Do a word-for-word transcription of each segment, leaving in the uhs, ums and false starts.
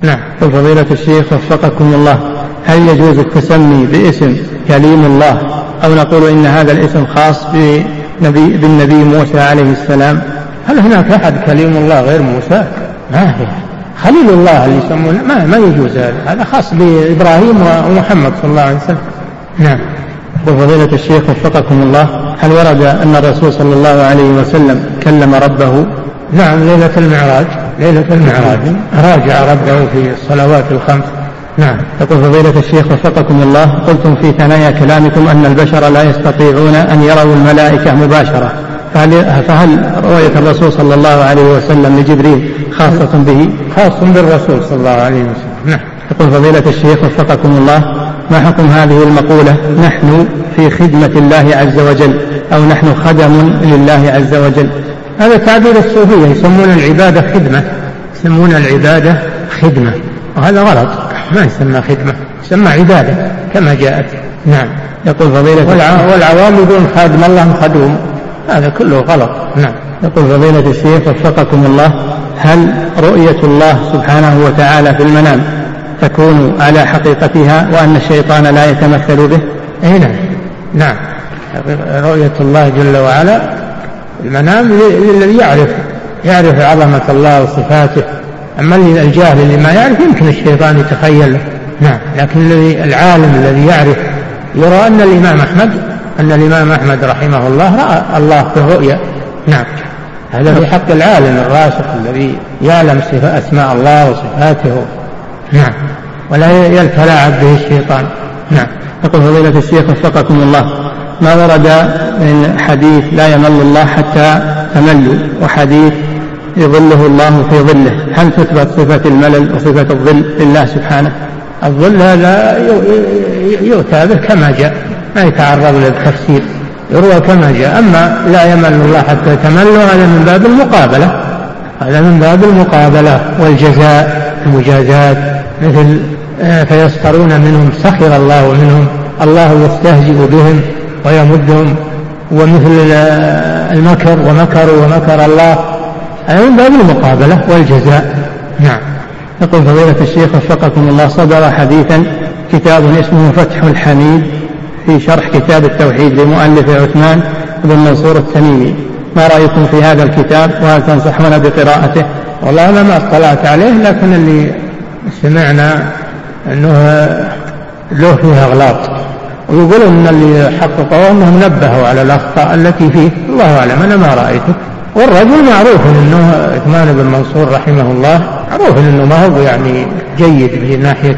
نعم. فضيلة الشيخ وفقكم الله، هل يجوز التسمي باسم كليم الله أو نقول إن هذا الاسم خاص بنبي بالنبي موسى عليه السلام؟ هل هناك أحد كليم الله غير موسى؟ ما هي خليل الله اللي يسمونه، ما, ما يجوز هذا، هذا خاص بإبراهيم ومحمد صلى الله عليه وسلم. نعم. وفضيلة الشيخ وفقكم الله، هل ورد أن الرسول صلى الله عليه وسلم كلم ربه؟ نعم، ليلة المعراج، ليلة المعراج راجع ربه في الصلوات الخمس. نعم. يقول فضيلة الشيخ وفقكم الله، قلتم في ثنايا كلامكم أن البشر لا يستطيعون أن يروا الملائكة مباشرة، فهل, فهل رؤية الرسول صلى الله عليه وسلم لجبريل خاصة به؟ خاص بالرسول صلى الله عليه وسلم. نعم. يقول فضيلة الشيخ وفقكم الله، ما حكم هذه المقولة نحن في خدمة الله عز وجل أو نحن خدم لله عز وجل؟ هذا تعبير الصوفية، يسمون العبادة خدمة، يسمون العبادة خدمة، وهذا غلط، ما يسمى خدمة، يسمى عبادة كما جاءت. نعم. يقول فضيلة والعوام يقولون خادم الله خدوم، هذا كله غلط. نعم. يقول فضيلة الشيخ وفقكم الله، هل رؤية الله سبحانه وتعالى في المنام تكون على حقيقتها وأن الشيطان لا يتمثل به؟ أي نعم. نعم، رؤية الله جل وعلا المنام للذي يعرف يعرف عظمة الله وصفاته، أما الجاهل اللي ما يعرف يمكن الشيطان يتخيل له. نعم. لكن الذي العالم الذي يعرف يرى أن الإمام أحمد أن الإمام أحمد رحمه الله رأى الله في الرؤيا. نعم. هذا في حق العالم الراسخ الذي يعلم أسماء الله وصفاته. نعم. ولا يتلاعب به الشيطان. نعم. يقول فضيلة الشيخ وفقكم الله، ما ورد من حديث لا يمل الله حتى تملوا وحديث يظله الله في ظله، هل تثبت صفة الملل وصفة الظل لله سبحانه؟ الظل هذا يؤتى به كما جاء، ما يتعرض للتفسير، يروى كما جاء. أما لا يمل الله حتى تملوا هذا من باب المقابلة، هذا من باب المقابلة والجزاء المجازات، مثل فيسخرون منهم سخر الله منهم، الله يستهزئ بهم ويمدهم، ومثل المكر ومكروا ومكر الله، هذا من باب المقابلة والجزاء. نعم. يقول فضيلة الشيخ وفقكم الله، صدر حديثا كتاب اسمه فتح الحميد في شرح كتاب التوحيد لمؤلف عثمان بن منصور التميمي، ما رأيكم في هذا الكتاب وهل تنصحون بقراءته؟ والله أنا ما اطلعت عليه، لكن اللي سمعنا أنه له فيها أغلاط، ويقول أن اللي حققوا أنهم نبهوا على الأخطاء التي فيه، الله أعلم، أنا ما رأيته. والرجل معروف أنه عثمان بن منصور رحمه الله معروف أنه ما هو يعني جيد في ناحية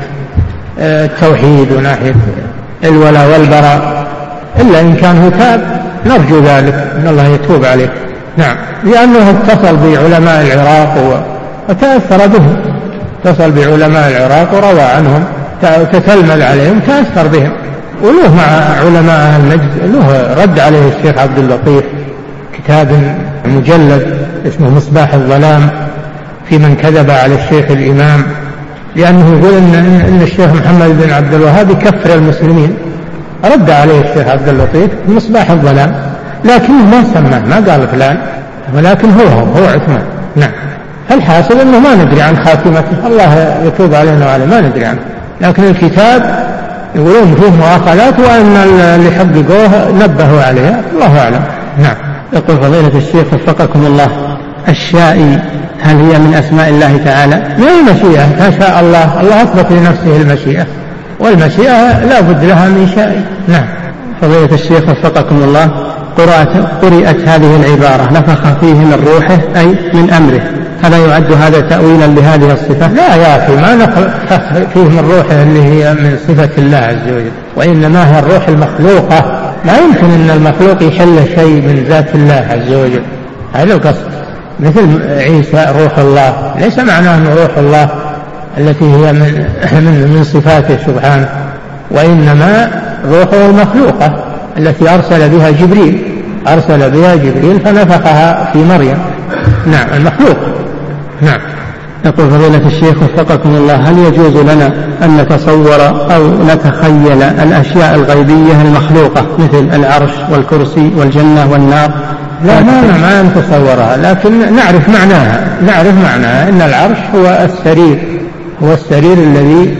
التوحيد وناحية الولاء والبراء، إلا إن كان هو تاب، نرجو ذلك أن الله يتوب عليه. نعم. لأنه اتصل بعلماء العراق وتأثر بهم، اتصل بعلماء العراق وروى عنهم، تتلمذ عليهم، تأثر بهم، وله مع علماء أهل النجد له رد عليه الشيخ عبد اللطيف، كتاب مجلد اسمه مصباح الظلام في من كذب على الشيخ الإمام، لأنه يقول إن, إن الشيخ محمد بن عبد الوهاب يكفر المسلمين، رد عليه الشيخ عبد اللطيف مصباح الظلام، لكنه ما سماه، ما قال فلان، ولكن هو هو, هو عثمان. نعم. الحاصل أنه ما ندري عن خاتمته، الله يتوب علينا وعليه، ما ندري عنه، لكن الكتاب يقولون فيه مؤاخذات، وأن اللي حققوه نبهوا عليها، الله أعلم. نعم. يقول فضيلة الشيخ وفقكم الله، الشائي هل هي من أسماء الله تعالى؟ من المشيئة، ما شاء الله، الله أثبت لنفسه المشيئة، والمشيئة لا بد لها من شائي. نعم. فضيلة الشيخ وفقكم الله، قرأت, قرأت هذه العبارة نفخ فيه من روحه أي من أمره، هل يعد هذا تأويلا لهذه الصفة؟ لا يا أخي، ما نفخ فيه من روحه اللي هي من صفة الله عز وجل، وإنما هي الروح المخلوقة، لا يمكن أن المخلوق يحل شيء من ذات الله عز وجل، هذا القصد. مثل عيسى روح الله، ليس معناه أنه روح الله التي هي من, من, من صفاته سبحانه، وإنما روحه المخلوقة التي أرسل بها جبريل، أرسل بها جبريل فنفخها في مريم. نعم. المخلوق. نعم. يقول فضيلة الشيخ وفقكم الله، هل يجوز لنا أن نتصور أو نتخيل الأشياء الغيبية المخلوقة مثل العرش والكرسي والجنة والنار؟ لا ما ما نتصورها، لكن نعرف معناها، نعرف معناها، إن العرش هو السرير هو السرير الذي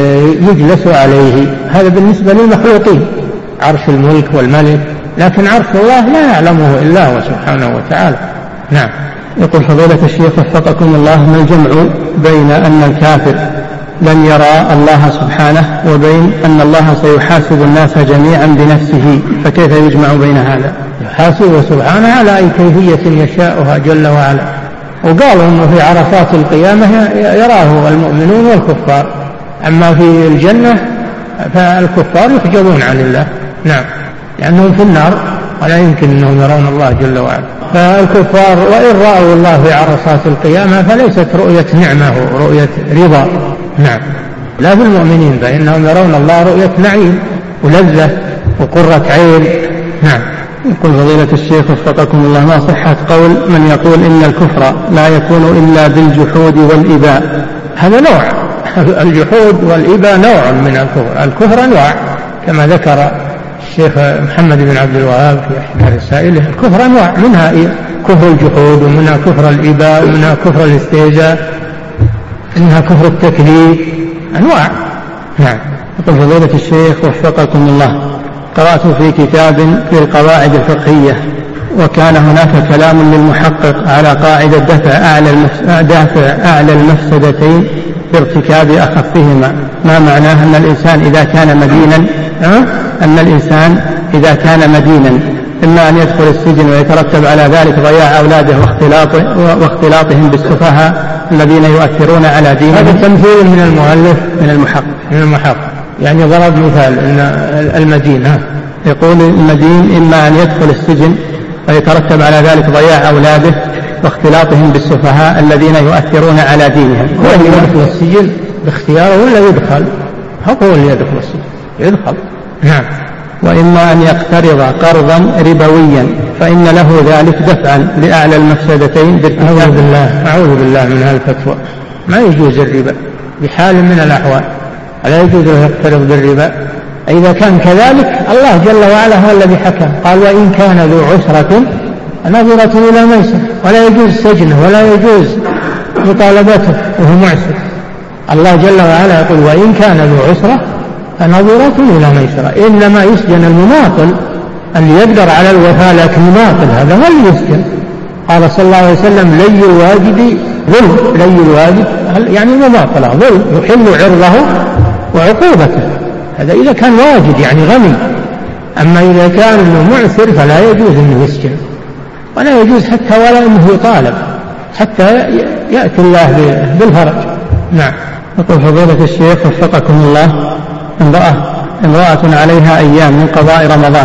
يجلس عليه. هذا بالنسبة للمخلوقين، عرش الملك والملك، لكن عرش الله لا يعلمه إلا هو سبحانه وتعالى. نعم. يقول فضيلة الشيخ وفقكم الله: ما الجمع بين أن الكافر لن يرى الله سبحانه وبين أن الله سيحاسب الناس جميعا بنفسه، فكيف يجمع بين هذا؟ يحاسبه سبحانه على أي كيفية يشاءها جل وعلا. وقالوا أنه في عرصات القيامة يراه المؤمنون والكفار، أما في الجنة فالكفار يحجبون عن الله. نعم، لأنهم في النار ولا يمكن أنهم يرون الله جل وعلا. فالكفار وإن رأوا الله في عرصات القيامة فليست رؤية نعمة ورؤية رضا. نعم، لا في المؤمنين، فإنهم يرون الله رؤية نعيم ولذة وقرة عين. نعم. يقول فضيلة الشيخ وفقكم الله: ما صحة قول من يقول إن الكفر لا يكون إلا بالجحود والإباء؟ هذا نوع، الجحود والإباء نوع من الكفر. الكفر أنواع كما ذكر الشيخ محمد بن عبد الوهاب في إحدى رسائله. الكفر أنواع، منها كفر الجحود، ومنها كفر الإباء، ومنها كفر الاستهزاء، منها كفر التكذيب، أنواع. نعم. يقول فضيلة الشيخ وفقكم الله: قرأت في كتاب في القواعد الفقهية وكان هناك كلام للمحقق على قاعدة دفع أعلى دافع أعلى المفسدتين بارتكاب أخفهما. ما معناه أن الإنسان إذا كان مدينا أن الإنسان إذا كان مدينا إما أن يدخل السجن ويترتب على ذلك ضياع أولاده واختلاطه واختلاطهم بالسفهاء الذين يؤثرون على دينهم. هذا تمثيل من المؤلف من المحقق من المحقق يعني ضرب مثال أن المدين، يقول المدين إما أن يدخل السجن ويترتب على ذلك ضياع أولاده واختلاطهم بالسفهاء الذين يؤثرون على دينهم. هو اللي يدخل السجن باختياره ولا يدخل؟ هو اللي يدخل السجن يدخل. نعم. وإما أن يقترض قرضا ربويا فإن له ذلك دفعا لأعلى المفسدتين. أعوذ بالله أعوذ بالله من هذه الفتوى. ما يجوز الربا بحال من الأحوال، ولا يجوز له يقترض بالربا. إذا كان كذلك الله جل وعلا هو الذي حكم، قال: وإن كان ذو عسرة نظرة إلى ميسر. ولا يجوز سجنه ولا يجوز مطالبته وهو معسر. الله جل وعلا يقول: وإن كان ذو عسرة فنظرة إلى ميسرة. إنما يسجن المماطل اللي يقدر على الوفاء لكن مماطل، هذا هو اللي يسجن. قال صلى الله عليه وسلم: لي الواجد ظلم. لي الواجد يعني المماطلة ظلم يحل عرضه وعقوبته. هذا إذا كان واجد يعني غني. أما إذا كان إنه معسر فلا يجوز أنه يسجن، ولا يجوز حتى ولا أنه يطالب حتى يأتي الله بالفرج. نعم. يقول فضيلة الشيخ وفقكم الله: امرأة امرأة عليها أيام من قضاء رمضان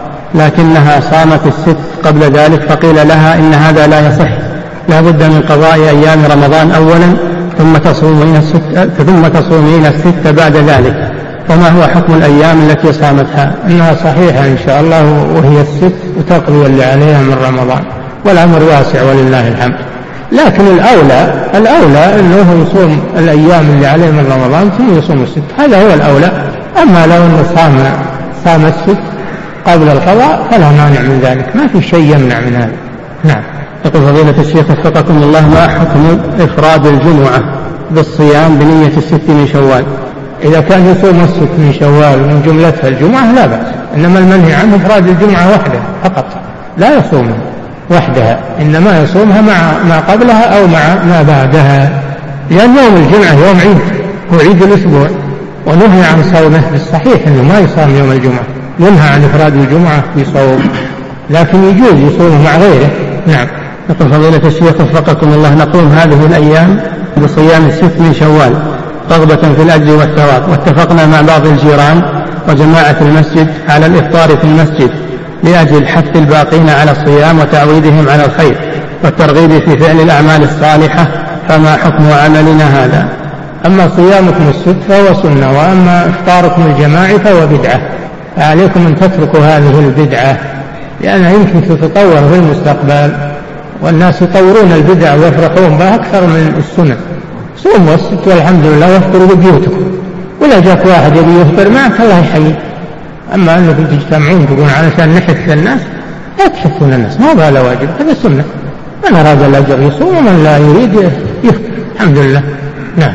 لكنها صامت الست قبل ذلك، فقيل لها إن هذا لا يصح، لا بد من قضاء أيام رمضان أولا ثم تصومين الست ثم تصومين الست بعد ذلك، فما هو حكم الأيام التي صامتها؟ إنها صحيحة إن شاء الله وهي الست وتقضي اللي عليها من رمضان، والأمر واسع ولله الحمد. لكن الأولى الأولى أنه يصوم الأيام اللي عليه من رمضان ثم يصوم الست، هذا هو الأولى. أما لو أنه صام صام الست قبل القضاء فلا مانع من ذلك، ما في شيء يمنع من هذا. نعم. يقول فضيلة الشيخ وفقكم الله: ما حكم إفراد الجمعة بالصيام بنية الست من شوال؟ إذا كان يصوم الست من شوال من جملتها الجمعة لا بأس، إنما المنهي عنه إفراد الجمعة وحدها فقط، لا يصومها وحدها، إنما يصومها مع ما قبلها أو مع ما بعدها، لأن يوم الجمعة يوم عيد، هو عيد الأسبوع، ونهي عن صومه. بالصحيح أنه ما يصام يوم الجمعة، ينهى عن إفراد الجمعة بصوم، لكن يجوز يصومه مع غيره. نعم. يقول فضيلة الشيخ وفقكم الله: نقوم هذه الأيام بصيام الست من شوال رغبة في الأجر والثواب، واتفقنا مع بعض الجيران وجماعة المسجد على الإفطار في المسجد لأجل حث الباقين على الصيام وتعويدهم على الخير والترغيب في فعل الأعمال الصالحة، فما حكم عملنا هذا؟ أما صيامكم الست فهو سنة، وأما إفطاركم الجماعي فهو بدعة، فعليكم أن تتركوا هذه البدعة لأنها يمكن تتطور في المستقبل، والناس يطورون البدع ويفرحون بها أكثر من السنة. صوموا الست والحمد لله وافطروا ببيوتكم، ولا جاك واحد يبي يفطر معك الله يحييه. أما أنكم تجتمعون تقولون علشان نحث الناس، لا تحثون الناس، ما هذا واجب، هذا سنة. من أراد الأجر يصوم ومن لا يريد يفطر، الحمد لله. نعم.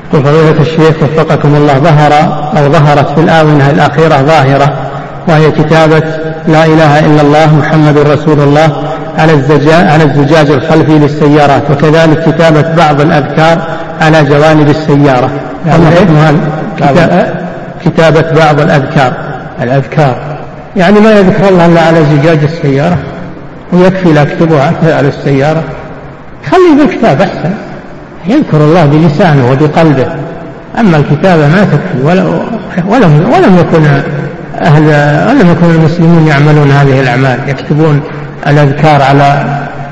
قل فضيلة الشيخ وفقكم الله، ظهر أو ظهرت في الآونة الأخيرة ظاهرة وهي كتابة لا إله إلا الله محمد رسول الله على الزجاج, على الزجاج الخلفي للسيارات، وكذلك كتابة بعض الأذكار على جوانب السيارة. كتابة بعض الأذكار الأذكار يعني ما يذكر الله إلا على زجاج السيارة، ويكفي لا يكتبها على السيارة، خلي بالكتاب أحسن، يذكر الله بلسانه وبقلبه، أما الكتابة ما تكفي. ولم, ولم يكن أهل ولم يكن المسلمون يعملون هذه الأعمال، يكتبون الأذكار على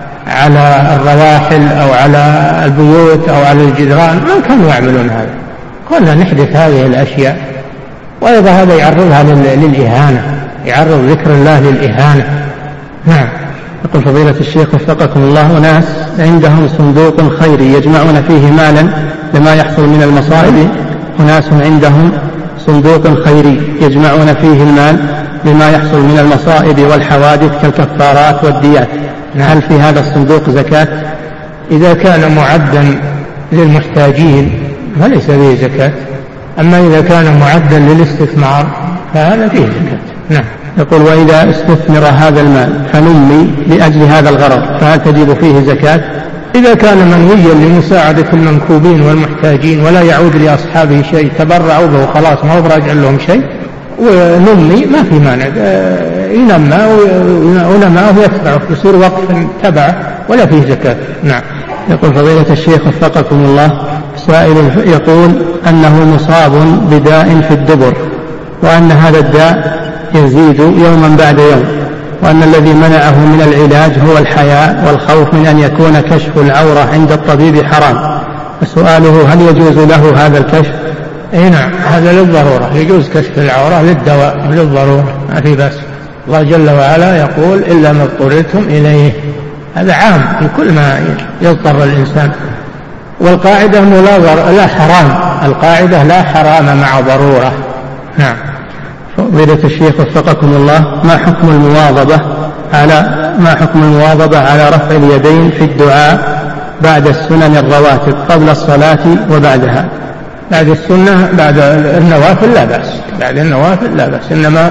على الرواحل أو على البيوت أو على الجدران، ما كانوا يعملون هذا. كنا نحدث هذه الأشياء، وأيضا هذا يعرضها للإهانة، يعرض ذكر الله للإهانة. نعم. يقول فضيلة الشيخ وفقكم الله، أناس عندهم صندوق خيري يجمعون فيه مالا لما يحصل من المصائب، أناس عندهم صندوق خيري يجمعون فيه المال لما يحصل من المصائب والحوادث كالكفارات والديات، هل في هذا الصندوق زكاة؟ إذا كان معدا للمحتاجين فليس فيه زكاة، أما إذا كان معدا للاستثمار فهذا فيه زكاة. نعم. يقول وإذا استثمر هذا المال فنمي لأجل هذا الغرض فهل تجب فيه زكاة؟ إذا كان منويا لمساعدة المنكوبين والمحتاجين ولا يعود لأصحابه شيء، تبرعوا به خلاص ما هو براجع لهم شيء، ونمي ما في مانع، ينمى ونماه يتبعه، يصير وقف تبعه ولا فيه زكاة. نعم. يقول فضيلة الشيخ وفقكم الله، سائل يقول أنه مصاب بداء في الدبر، وأن هذا الداء يزيد يوما بعد يوم، وأن الذي منعه من العلاج هو الحياء والخوف من أن يكون كشف العورة عند الطبيب حرام، فسؤاله هل يجوز له هذا الكشف؟ اي نعم، هذا للضرورة، يجوز كشف العورة للدواء للضرورة، ما في بأس. الله جل وعلا يقول إلا ما اضطررتم إليه، هذا عام في كل ما يضطر الإنسان. والقاعدة أنه لا, لا حرام، القاعدة لا حرام مع ضرورة. نعم. فضيلة الشيخ وفقكم الله، ما حكم المواظبة على ما حكم المواظبة على رفع اليدين في الدعاء بعد السنن الرواتب قبل الصلاة وبعدها؟ بعد السنة بعد النوافل لا بأس، بعد النوافل لا بأس، إنما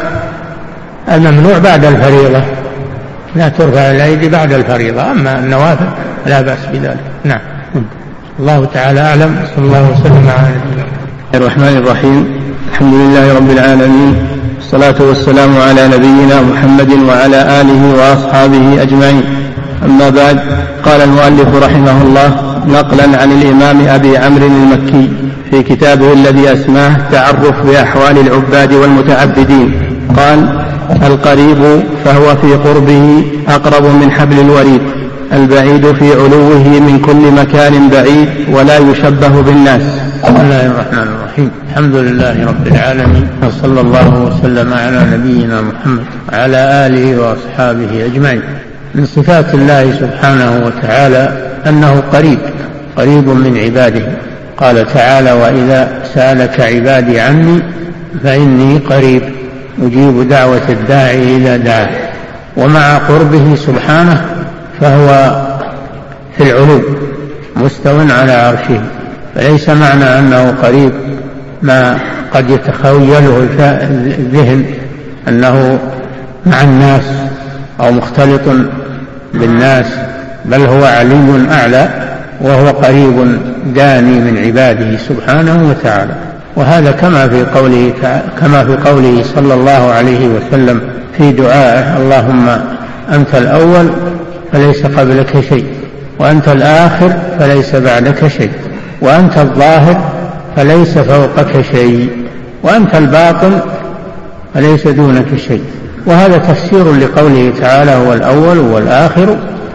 الممنوع بعد الفريضة، لا ترفع الأيدي بعد الفريضة، أما النوافل لا بأس بذلك. نعم. الله تعالى أعلم. صلى الله وسلم على نبينا الرحمن الرحيم. الحمد لله رب العالمين، والصلاة والسلام على نبينا محمد وعلى آله وأصحابه أجمعين، أما بعد. قال المؤلف رحمه الله نقلا عن الإمام أبي عمرو المكي في كتابه الذي أسماه تعرف بأحوال العباد والمتعبدين، قال: القريب فهو في قربه أقرب من حبل الوريد، البعيد في علوه من كل مكان بعيد ولا يشبه بالناس. بسم الله الرحمن الرحيم، الحمد لله رب العالمين، وصلى الله وسلم على نبينا محمد وعلى آله وأصحابه أجمعين. من صفات الله سبحانه وتعالى أنه قريب، قريب من عباده. قال تعالى: وإذا سألك عبادي عني فإني قريب أجيب دعوة الداعي إذا دعاه. ومع قربه سبحانه فهو في العلو مستو على عرشه، فليس معنى أنه قريب ما قد يتخيله الذهن أنه مع الناس أو مختلط بالناس، بل هو علي أعلى وهو قريب داني من عباده سبحانه وتعالى. وهذا كما في قوله كما في قوله صلى الله عليه وسلم في دعائه: اللهم أنت الأول فليس قبلك شيء، وأنت الآخر فليس بعدك شيء، وأنت الظاهر فليس فوقك شيء، وأنت الباطن فليس دونك شيء. وهذا تفسير لقوله تعالى: هو الأول والآخر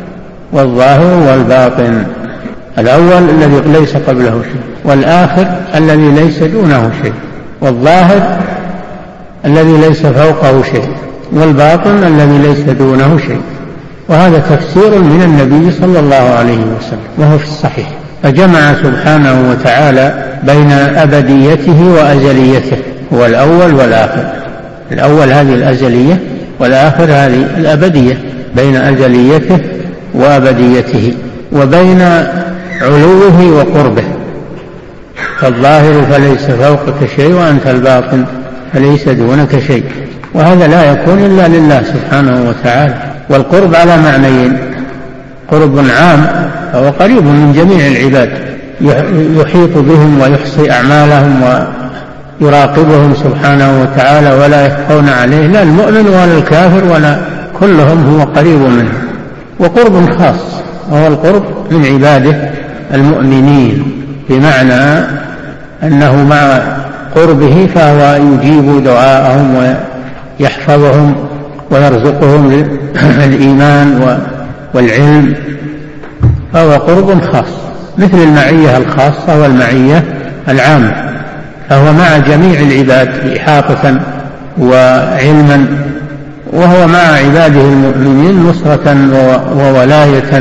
والظاهر والباطن. الأول الذي ليس قبله شيء، والآخر الذي ليس دونه شيء، والظاهر الذي ليس فوقه شيء، والباطن الذي ليس دونه شيء. وهذا تفسير من النبي صلى الله عليه وسلم وهو في الصحيح. فجمع سبحانه وتعالى بين أبديته وأزليته، هو الأول والآخر. الأول هذه الأزلية، والآخر هذه الأبدية، بين أزليته وأبديته، وبين علوه وقربه. فالظاهر فليس فوقك شيء وأنت الباطن فليس دونك شيء، وهذا لا يكون إلا لله سبحانه وتعالى. والقرب على معنيين: قرب عام فهو قريب من جميع العباد، يحيط بهم ويحصي أعمالهم ويراقبهم سبحانه وتعالى ولا يخفون عليه، لا المؤمن ولا الكافر ولا كلهم هو قريب منه. وقرب خاص وهو القرب من عباده المؤمنين، بمعنى أنه مع قربه فهو يجيب دعاءهم ويحفظهم ويرزقهم الإيمان والعلم، فهو قرب خاص مثل المعية الخاصة والمعية العامة، فهو مع جميع العباد إحاطة وعلما، وهو مع عباده المؤمنين نصرة وولاية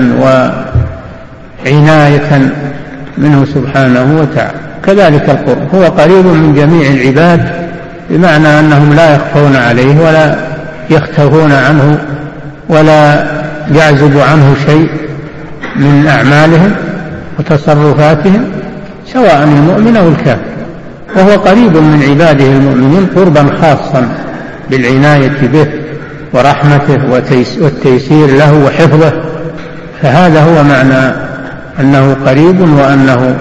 وعناية منه سبحانه وتعالى. كذلك القرب هو قريب من جميع العباد، بمعنى أنهم لا يخفون عليه ولا يختفون عنه ولا يعزب عنه شيء من أعمالهم وتصرفاتهم، سواء المؤمن أو الكافر، وهو قريب من عباده المؤمنين قربا خاصا بالعناية به ورحمته والتيسير له وحفظه. فهذا هو معنى أنه قريب وأنه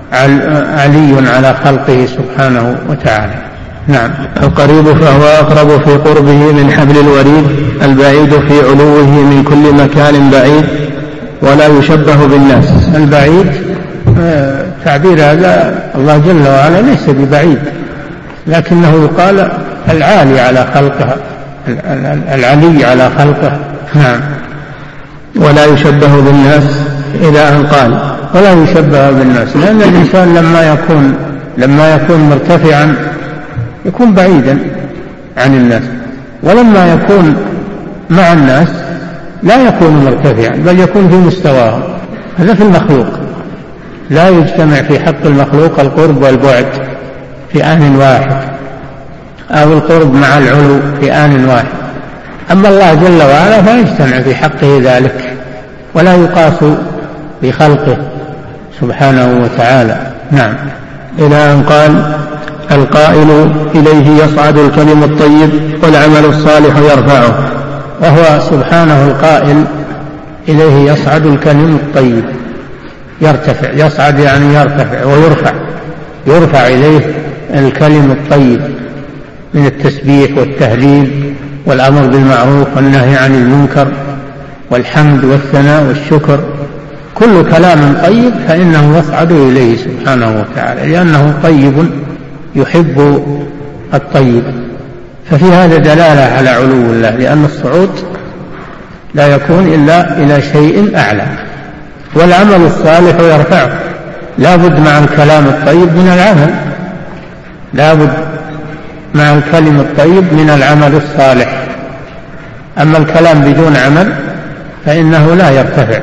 علي على خلقه سبحانه وتعالى. نعم. القريب فهو أقرب في قربه من حبل الوريد، البعيد في علوه من كل مكان بعيد، ولا يشبه بالناس. البعيد تعبير هذا الله جل وعلا ليس ببعيد، لكنه يقال العالي على خلقه، العلي على خلقه. نعم. ولا يشبه بالناس إلى أن قال ولا يشبه بالناس، لأن الإنسان لما يكون لما يكون مرتفعا يكون بعيدا عن الناس، ولما يكون مع الناس لا يكون مرتفعا بل يكون في مستواهم. هذا في المخلوق، لا يجتمع في حق المخلوق القرب والبعد في آن واحد، أو القرب مع العلو في آن واحد. أما الله جل وعلا فيجتمع في حقه ذلك ولا يقاس بخلقه سبحانه وتعالى. نعم. إلى أن قال: القائل إليه يصعد الكلم الطيب والعمل الصالح يرفعه. وهو سبحانه القائل إليه يصعد الكلم الطيب، يرتفع، يصعد يعني يرتفع ويرفع، يرفع إليه الكلم الطيب من التسبيح والتهليل والأمر بالمعروف والنهي عن المنكر والحمد والثناء والشكر، كل كلام طيب فإنه يصعد إليه سبحانه وتعالى، لأنه طيب يحب الطيب. ففي هذا دلالة على علو الله، لأن الصعود لا يكون إلا إلى شيء أعلى. والعمل الصالح يرفعه، لا بد مع الكلام الطيب من العمل، لا بد مع الكلم الطيب من العمل الصالح. أما الكلام بدون عمل فإنه لا يرتفع،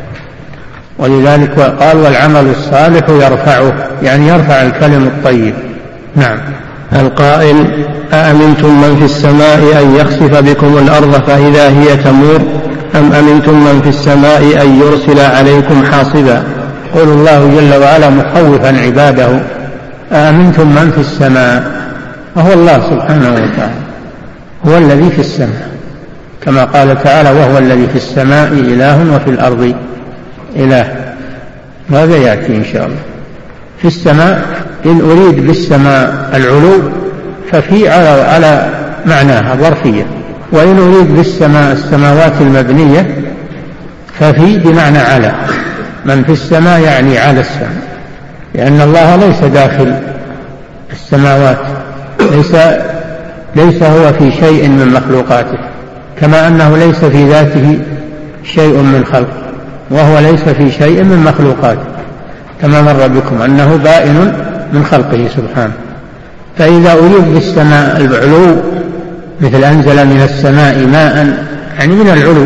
ولذلك قال: والعمل الصالح يرفعه، يعني يرفع الكلم الطيب. نعم. القائل: أأمنتم من في السماء أن يخسف بكم الأرض فإذا هي تمور أم أمنتم من في السماء أن يرسل عليكم حاصبا. يقول الله جل وعلا مخوفا عباده: أأمنتم من في السماء، وهو الله سبحانه وتعالى، هو الذي في السماء، كما قال تعالى: وهو الذي في السماء إله وفي الأرض إله. هذا يأتي إن شاء الله. في السماء إن أريد بالسماء العلو ففي على, على معناها ظرفية، وإن أريد بالسماء السماوات المبنية ففي بمعنى على. من في السماء يعني على السماء، لأن الله ليس داخل السماوات، ليس, ليس هو في شيء من مخلوقاته، كما أنه ليس في ذاته شيء من خلقه، وهو ليس في شيء من مخلوقاته، كما مر بكم أنه بائن من خلقه سبحانه. فإذا أريد بالسماء العلو مثل أنزل من السماء ماء، يعني من العلو،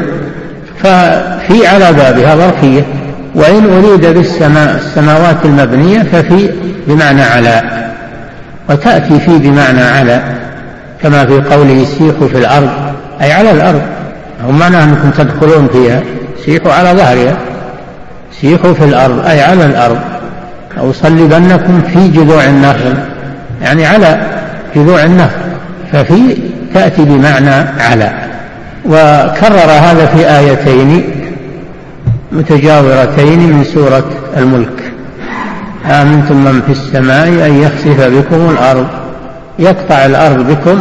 ففي على بابها ظرفية. وإن أريد بالسماء السماوات المبنية ففي بمعنى على، وتأتي في بمعنى على، كما في قوله: سيحوا في الأرض، أي على الأرض، هم معنى أنكم تدخلون فيها، سيحوا على ظهرها، سيحوا في الأرض أي على الأرض. أو صلبنكم في جذوع النخل، يعني على جذوع النخل، ففي تأتي بمعنى على. وكرر هذا في آيتين متجاورتين من سورة الملك: آمنتم من في السماء أن يخسف بكم الأرض، يقطع الأرض بكم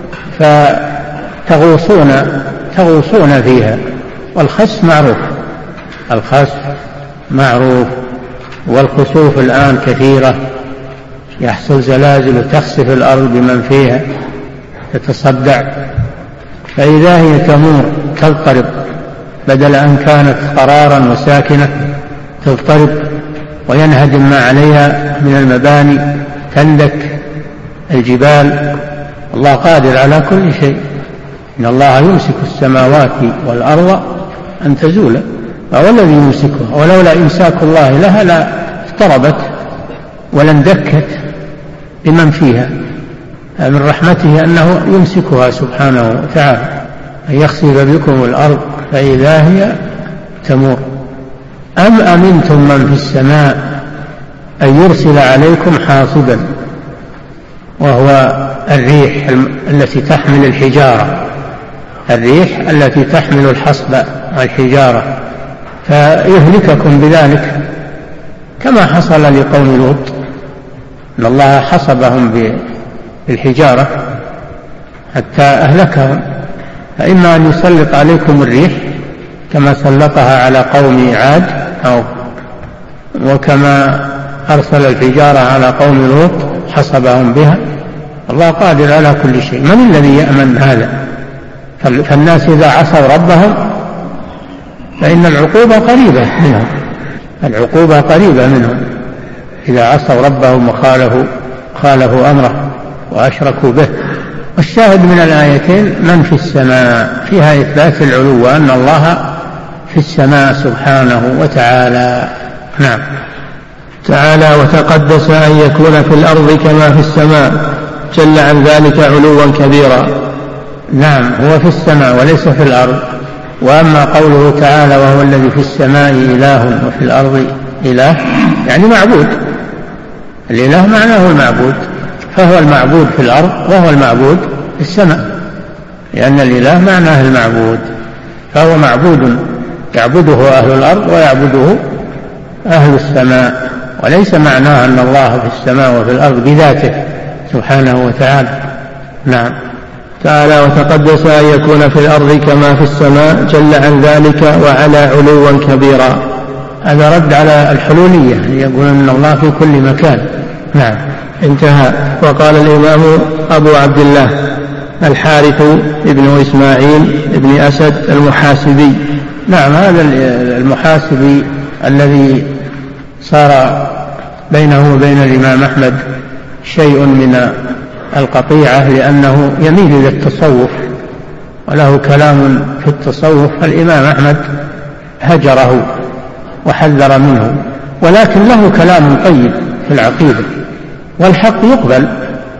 فتغوصون تغوصون فيها. والخسف معروف، الخسف معروف، والخسوف الآن كثيرة، يحصل زلازل وتخسف الأرض بمن فيها، تتصدع، فإذا هي تمور تضطرب، بدل أن كانت قرارا وساكنة تضطرب وينهدم ما عليها من المباني، تندك الجبال. الله قادر على كل شيء. إن الله يمسك السماوات والأرض أن تزولا، وهو الذي يمسكها، ولولا إمساك الله لها لا اضطربت ولاندكت بمن فيها. من رحمته أنه يمسكها سبحانه وتعالى، أن يخسف بكم الأرض فإذا هي تمور. أم أمنتم من في السماء أن يرسل عليكم حاصبا، وهو الريح التي تحمل الحجارة، الريح التي تحمل الحصب والحجارة، فيهلككم بذلك كما حصل لقوم لوط، أن الله حصبهم بالحجارة حتى أهلكهم. فإما أن يسلط عليكم الريح كما سلطها على قوم عاد، أو وكما أرسل الحجارة على قوم لوط حصبهم بها. الله قادر على كل شيء. من الذي يأمن هذا؟ فالناس إذا عصوا ربهم فإن العقوبة قريبة منهم، العقوبة قريبة منهم إذا عصوا ربهم وخالفوا خالفوا أمره وأشركوا به. والشاهد من الآيتين من في السماء، فيها إثبات العلو وأن الله في السماء سبحانه وتعالى. نعم. تعالى وتقدس أن يكون في الأرض كما في السماء، جل عن ذلك علوا كبيرا. نعم، هو في السماء وليس في الأرض. وأما قوله تعالى وهو الذي في السماء إله وفي الأرض إله، يعني معبود. الإله معناه المعبود، فهو المعبود في الأرض وهو المعبود في السماء، لأن الإله معناه المعبود، فهو معبود يعبده أهل الأرض ويعبده أهل السماء، وليس معناه أن الله في السماء وفي الأرض بذاته سبحانه وتعالى. نعم. تعالى وتقدس أن يكون في الأرض كما في السماء، جل عن ذلك وعلى علوا كبيرا. هذا رد على الحلولية، يقول أن الله في كل مكان. نعم. انتهى. وقال الإمام أبو عبد الله الحارث ابن إسماعيل ابن أسد المحاسبي. نعم، هذا المحاسبي الذي صار بينه وبين الإمام أحمد شيء من القطيعة، لأنه يميل إلى التصوف وله كلام في التصوف، الإمام أحمد هجره وحذر منه، ولكن له كلام طيب في العقيدة، والحق يقبل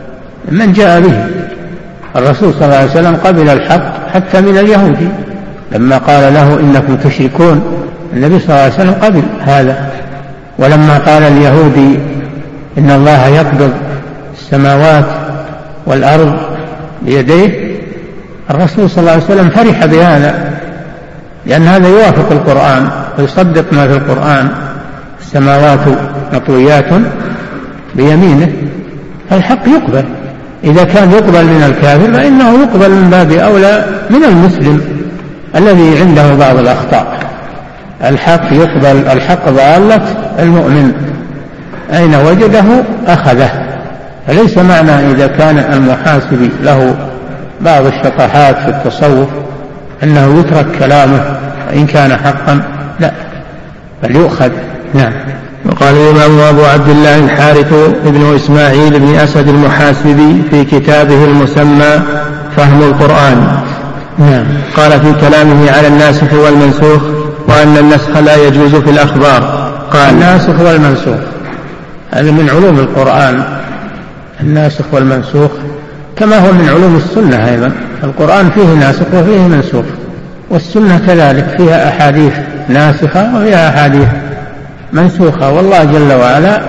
من جاء به. الرسول صلى الله عليه وسلم قبل الحق حتى من اليهودي لما قال له إنكم تشركون، النبي صلى الله عليه وسلم قبل هذا. ولما قال اليهودي إن الله يقبض السماوات والأرض بيديه، الرسول صلى الله عليه وسلم فرح بهذا، لأن هذا يوافق القرآن ويصدق ما في القرآن: السماوات مطويات بيمينه. فالحق يقبل، إذا كان يقبل من الكافر فإنه يقبل من باب أولى من المسلم الذي عنده بعض الأخطاء. الحق يقبل، الحق ضالة المؤمن، أين وجده أخذه. فليس معنى إذا كان المحاسب له بعض الشطحات في التصوف أنه يترك كلامه وإن كان حقا، لا، بل يؤخذ. نعم. وقال الإمام أبو عبد الله الحارث ابن إسماعيل بن أسد المحاسبي في كتابه المسمى فهم القرآن. نعم. قال في كلامه على الناسخ والمنسوخ وأن النسخ لا يجوز في الأخبار. قال الناسخ والمنسوخ هذا من علوم القرآن، الناسخ والمنسوخ، كما هو من علوم السنة أيضا. القرآن فيه ناسخ وفيه منسوخ، والسنة كذلك فيها أحاديث ناسخة وفيها أحاديث منسوخة، والله جل وعلا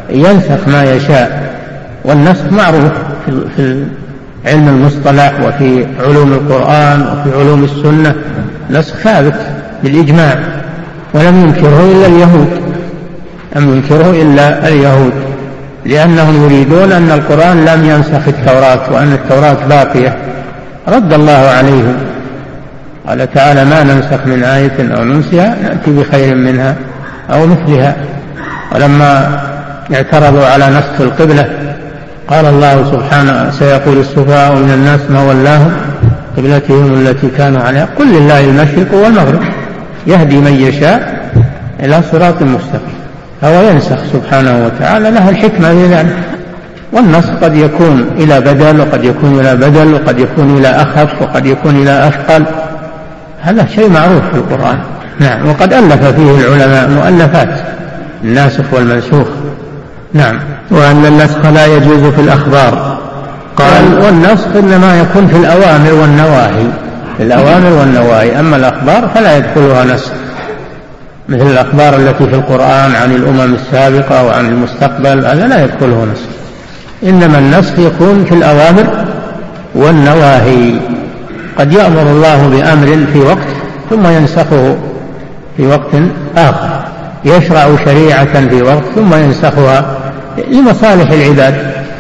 ينسخ ما يشاء. والنسخ معروف في علم المصطلح وفي علوم القرآن وفي علوم السنة، نسخ ثابت بالإجماع، ولم ينكره إلا اليهود، لم ينكره إلا اليهود لأنهم يريدون أن القرآن لم ينسخ التوراة وأن التوراة باقية. رد الله عليهم، قال تعالى: ما ننسخ من آية أو ننسها نأتي بخير منها أو مثلها. ولما اعترضوا على نسخ القبلة قال الله سبحانه: سيقول السفهاء من الناس ما ولاهم قبلتهم التي كانوا عليها قل لله المشرق والمغرب يهدي من يشاء إلى صراط مستقيم. فهو ينسخ سبحانه وتعالى، له الحكمة في ذلك. والنسخ قد يكون إلى بدل وقد يكون إلى بدل وقد يكون إلى أخف وقد يكون إلى أثقل، هذا شيء معروف في القرآن. نعم. وقد ألف فيه العلماء مؤلفات، الناسخ والمنسوخ. نعم. وأن النسخ لا يجوز في الأخبار. قال: والنسخ إنما يكون في الأوامر والنواهي، في الأوامر والنواهي، أما الأخبار فلا يدخلها نسخ، مثل الأخبار التي في القرآن عن الأمم السابقة وعن المستقبل، هذا لا يدخله نسخ. إنما النسخ يكون في الأوامر والنواهي. قد يأمر الله بأمر في وقت ثم ينسخه في وقت آخر، يشرع شريعة في وقت ثم ينسخها لمصالح العباد،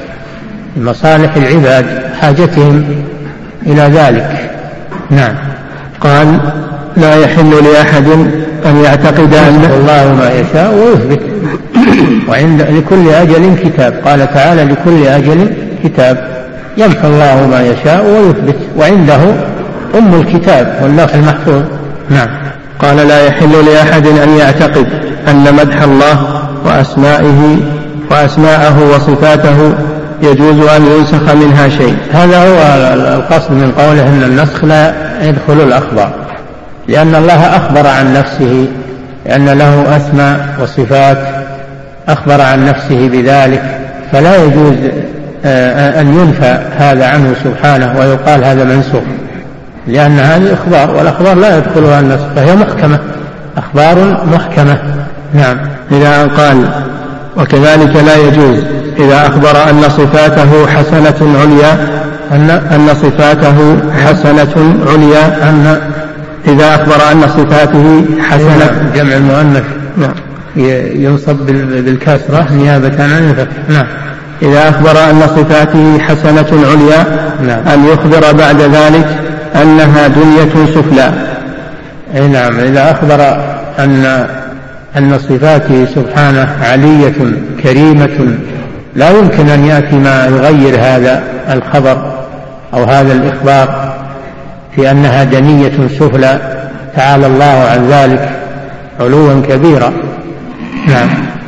لمصالح العباد حاجتهم إلى ذلك. نعم. قال: لا يحل لأحد أن يعتقد أن الله ما يشاء ويثبت، وعند لكل أجل كتاب. قال تعالى: لكل أجل كتاب، يمحو الله ما يشاء ويثبت، وعنده أم الكتاب واللوح المحفوظ. نعم. قال: لا يحل لأحد أن يعتقد أن مدح الله وأسمائه وأسماءه وصفاته يجوز أن ينسخ منها شيء. هذا هو القصد من قوله أن النسخ لا يدخل الأخبار، لأن الله أخبر عن نفسه، لأن له أسماء وصفات أخبر عن نفسه بذلك، فلا يجوز أن ينفى هذا عنه سبحانه ويقال هذا منسوخ، لأن هذه أخبار، والأخبار لا يدخلها النسخ، فهي محكمة، أخبار محكمة. نعم. إذا قال: وكذلك لا يجوز إذا أخبر أن صفاته حسنة عليا أن أن صفاته حسنة عليا أن إذا أخبر أن صفاته حسنة، جمع المؤنث نعم ينصب بالكسرة نيابة عن الفتح. نعم. إذا أخبر أن صفاته حسنة عليا نعم. أن يخبر بعد ذلك أنها دنية سفلى. أي نعم. إذا أخبر أن أن صفاته سبحانه علية كريمة لا يمكن أن يأتي ما يغير هذا الخبر أو هذا الإخبار في أنها دنية سفلى، تعالى الله عن ذلك علوا كبيرا. نعم.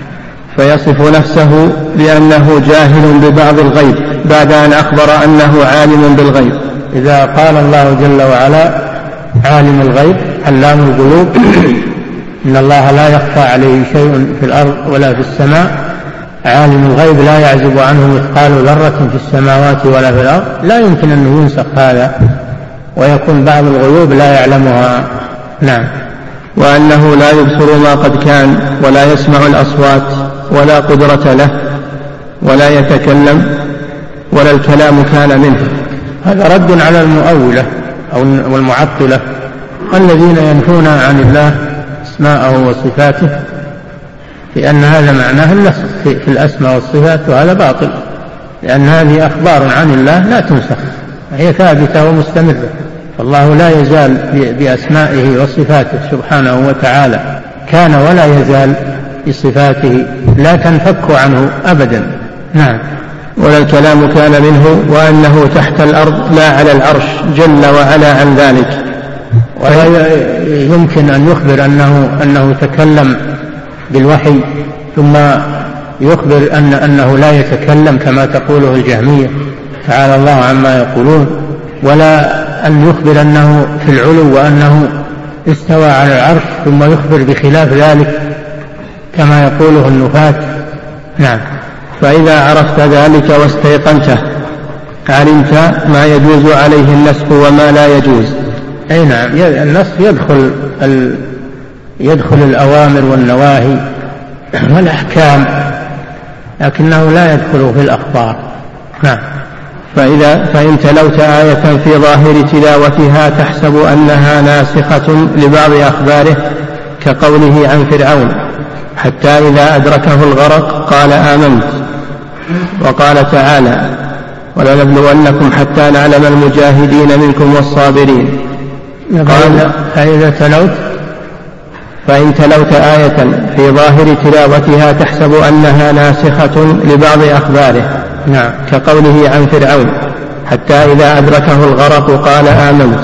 فيصف نفسه بأنه جاهل ببعض الغيب بعد أن أخبر أنه عالم بالغيب. إذا قال الله جل وعلا عالم الغيب علام الغيوب إن الله لا يخفى عليه شيء في الأرض ولا في السماء، عالم الغيب لا يعزب عنه مثقال ذرة في السماوات ولا في الأرض، لا يمكن أن ينسخ هذا ويكون بعض الغيوب لا يعلمها. نعم. وأنه لا يبصر ما قد كان ولا يسمع الأصوات ولا قدرة له ولا يتكلم ولا الكلام كان منه. هذا رد على المؤولة أو المعطلة الذين ينفون عن الله أسماءه وصفاته، لأن هذا معناه النسخ في الأسماء والصفات، وهذا باطل، لأن هذه أخبار عن الله لا تنسخ، هي ثابتة ومستمرة، فالله لا يزال بأسمائه وصفاته سبحانه وتعالى، كان ولا يزال بصفاته لا تنفك عنه أبدا. نعم. ولا الكلام كان منه وأنه تحت الأرض لا على العرش جل وعلا عن ذلك. ولا يمكن أن يخبر أنه, أنه تكلم بالوحي ثم يخبر أن أنه لا يتكلم كما تقوله الجهمية تعالى الله عما يقولون، ولا أن يخبر أنه في العلو وأنه استوى على العرش ثم يخبر بخلاف ذلك كما يقوله النفاة. نعم. فإذا عرفت ذلك واستيقنته علمت ما يجوز عليه النسخ وما لا يجوز. أي نعم. النسخ يدخل ال... يدخل الأوامر والنواهي والأحكام لكنه لا يدخل في الأخبار. نعم. فإذا فإن تلوت آية في ظاهر تلاوتها تحسب أنها ناسخة لبعض أخباره كقوله عن فرعون حتى إذا أدركه الغرق قال آمنت، وقال تعالى ولنبلونكم حتى نعلم المجاهدين منكم والصابرين. قال فإذا تلوت فإن تلوت آية في ظاهر تلاوتها تحسب أنها ناسخة لبعض أخباره. نعم. كقوله عن فرعون حتى إذا أدركه الغرق قال آمنت.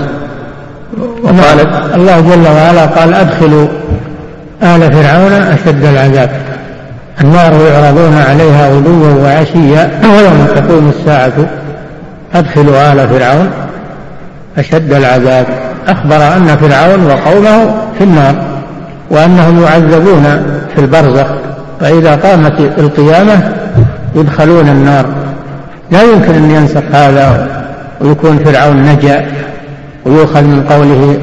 وقال الله جل وعلا قال أدخلوا آل فرعون أشد العذاب، النار يعرضون عليها غدوا وعشيا ويوم تقوم الساعة أدخلوا آل فرعون أشد العذاب. أخبر أن فرعون وقومه في النار وأنهم يعذبون في البرزخ، فإذا قامت القيامة يدخلون النار. لا يمكن أن ينسخ هذا ويكون فرعون نجا ويؤخذ من قوله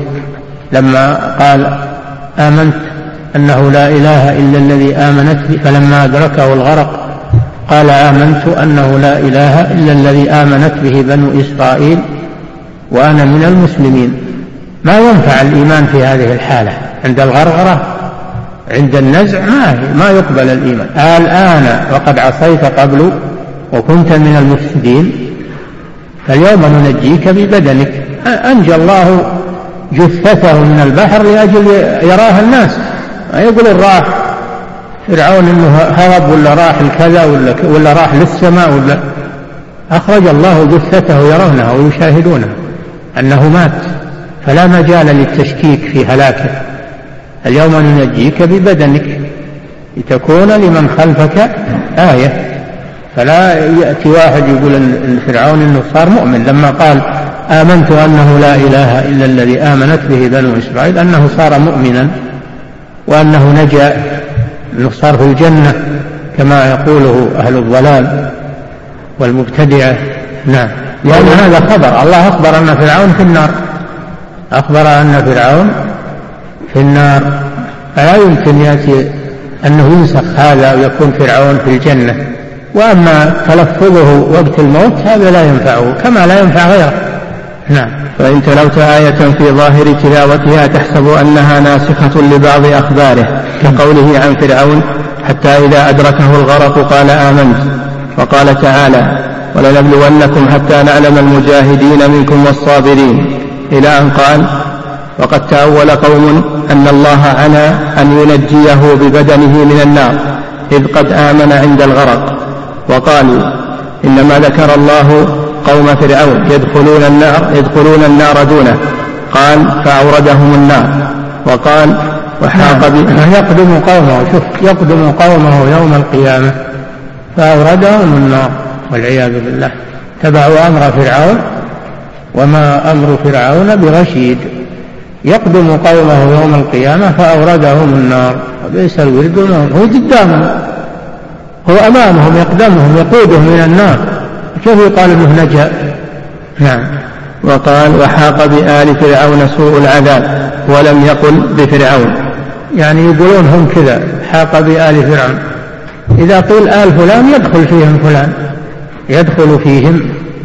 لما قال آمنت أنه لا إله إلا الذي آمنت به، فلما أدركه الغرق قال آمنت أنه لا إله إلا الذي آمنت به بنو إسرائيل وأنا من المسلمين. ما ينفع الإيمان في هذه الحالة، عند الغرغرة عند النزع ما, ما يقبل الإيمان. الآن وقد عصيت قبل وكنت من المفسدين فاليوم ننجيك ببدنك. أنجى الله جثته من البحر لأجل يراها الناس، ما يقول راح فرعون إنه هرب ولا راح الكذا ولا, ولا راح للسماء ولا. أخرج الله جثته يرونها ويشاهدونها أنه مات، فلا مجال للتشكيك في هلاكه. اليوم ننجيك ببدنك لتكون لمن خلفك آية. فلا يأتي واحد يقول أن فرعون إنه صار مؤمن لما قال آمنت أنه لا إله إلا الذي آمنت به بنو إسرائيل، أنه صار مؤمنا وأنه نجا، أنه صار في الجنة كما يقوله أهل الضلال والمبتدعة. نعم. لأن هذا خبر، الله أخبر أن فرعون في النار، أخبر أن فرعون في النار، فلا يمكن يأتي أنه ينسخ هذا ويكون فرعون في الجنة. وأما تلفظه وقت الموت هذا لا ينفعه كما لا ينفع غيره. نعم. فإن تلوت آية في ظاهر تلاوتها تحسب أنها ناسخة لبعض أخباره كقوله عن فرعون حتى إذا أدركه الغرق قال آمنت، وقال تعالى ولنبلونكم حتى نعلم المجاهدين منكم والصابرين، إلى أن قال وقد تأول قوم أن الله عنى أن ينجيه ببدنه من النار إذ قد آمن عند الغرق، وقالوا إنما ذكر الله قوم فرعون يدخلون النار يدخلون النار دونه، قال فأوردهم النار. وقال وحاق بهم يقدم قومه، شوف يقدم قومه يوم القيامة فأوردهم النار والعياذ بالله. تبعوا أمر فرعون وما أمر فرعون برشيد. يقدم قومه يوم القيامة فأوردهم النار وبئس الورد المورود. هو قدامهم، هو أمامهم، يقدمهم يقودهم من النار، كيف يقال انه نجا؟ نعم. وقال وحاق بآل فرعون سوء العذاب ولم يقل بفرعون، يعني يقولون هم كذا حاق بآل فرعون. إذا قيل آل فلان يدخل فيهم فلان، يدخل فيهم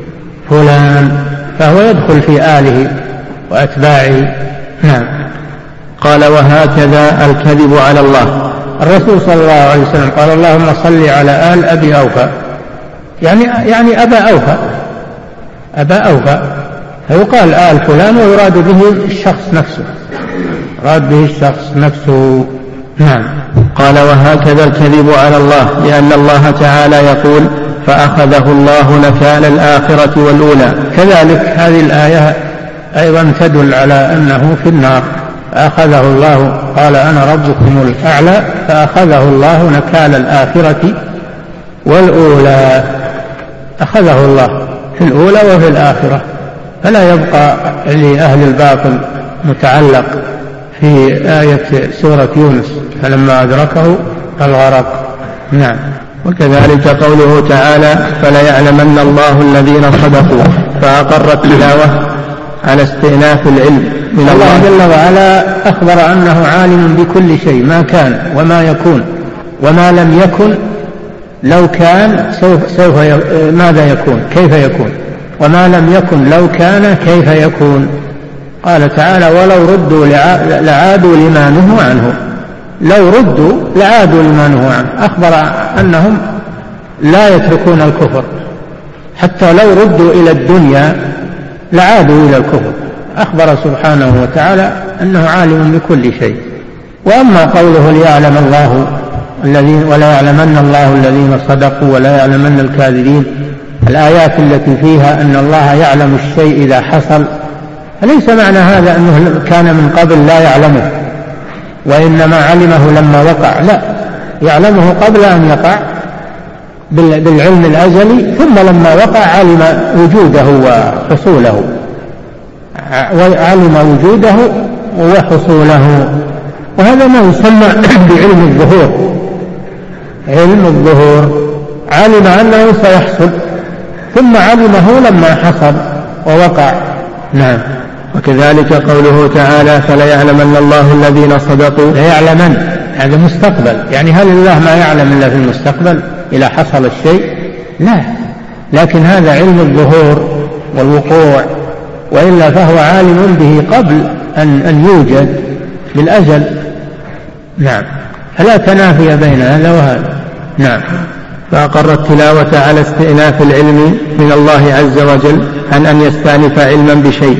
فلان، فهو يدخل في آله وأتباعه. نعم. قال وهكذا الكذب على الله. الرسول صلى الله عليه وسلم قال اللهم صل على آل أبي أوفى، يعني يعني أبا أوفى، أبا أوفى، فيقال آل فلان ويراد به الشخص نفسه، يراد به الشخص نفسه. نعم. قال وهكذا الكذب على الله، لأن الله تعالى يقول فأخذه الله نكال الآخرة والأولى. كذلك هذه الآية أيضا تدل على أنه في النار، فأخذه الله، قال أنا ربكم الأعلى، فأخذه الله نكال الآخرة والأولى. أخذه الله في الأولى وفي الآخرة، فلا يبقى لأهل الباطل متعلق في آية سورة يونس فلما أدركه الغرق. نعم. وكذلك قوله تعالى فليعلمن الله الذين صدقوا، فأقر التلاوة على استئناف العلم من الله. الله جل وعلا أخبر أنه عالم بكل شيء، ما كان وما يكون وما لم يكن لو كان سوف, سوف ماذا يكون، كيف يكون، وما لم يكن لو كان كيف يكون. قال تعالى ولو ردوا لعادوا لما نهوا عنه، لو ردوا لعادوا لما نهوا عنه. أخبر أنهم لا يتركون الكفر، حتى لو ردوا إلى الدنيا لعادوا إلى الكفر. أخبر سبحانه وتعالى أنه عالم بكل شيء. وأما قوله ليعلم الله الذين ولا يعلمن الله الذين صدقوا ولا يعلمن الكاذبين، الآيات التي فيها أن الله يعلم الشيء إذا حصل، فليس معنى هذا أنه كان من قبل لا يعلمه وإنما علمه لما وقع، لا، يعلمه قبل أن يقع بالعلم الأزلي، ثم لما وقع علم وجوده وحصوله، وعلم وجوده وحصوله. وهذا ما يسمى بعلم الظهور. علم الظهور علم أنه سيحصل ثم علمه لما حصل ووقع. نعم. وكذلك قوله تعالى فلا يعلمن الله الذين صدقوا. لا يعلمن هذا مستقبل، يعني هل الله ما يعلم إلا في المستقبل إذا حصل الشيء؟ لا، لكن هذا علم الظهور والوقوع، وإلا فهو عالم به قبل أن, أن يوجد بالأزل. نعم. فلا تنافي بين هذا وهذا. نعم. فأقر التلاوة على استئناف العلم من الله عز وجل عن أن يستأنف علما بشيء،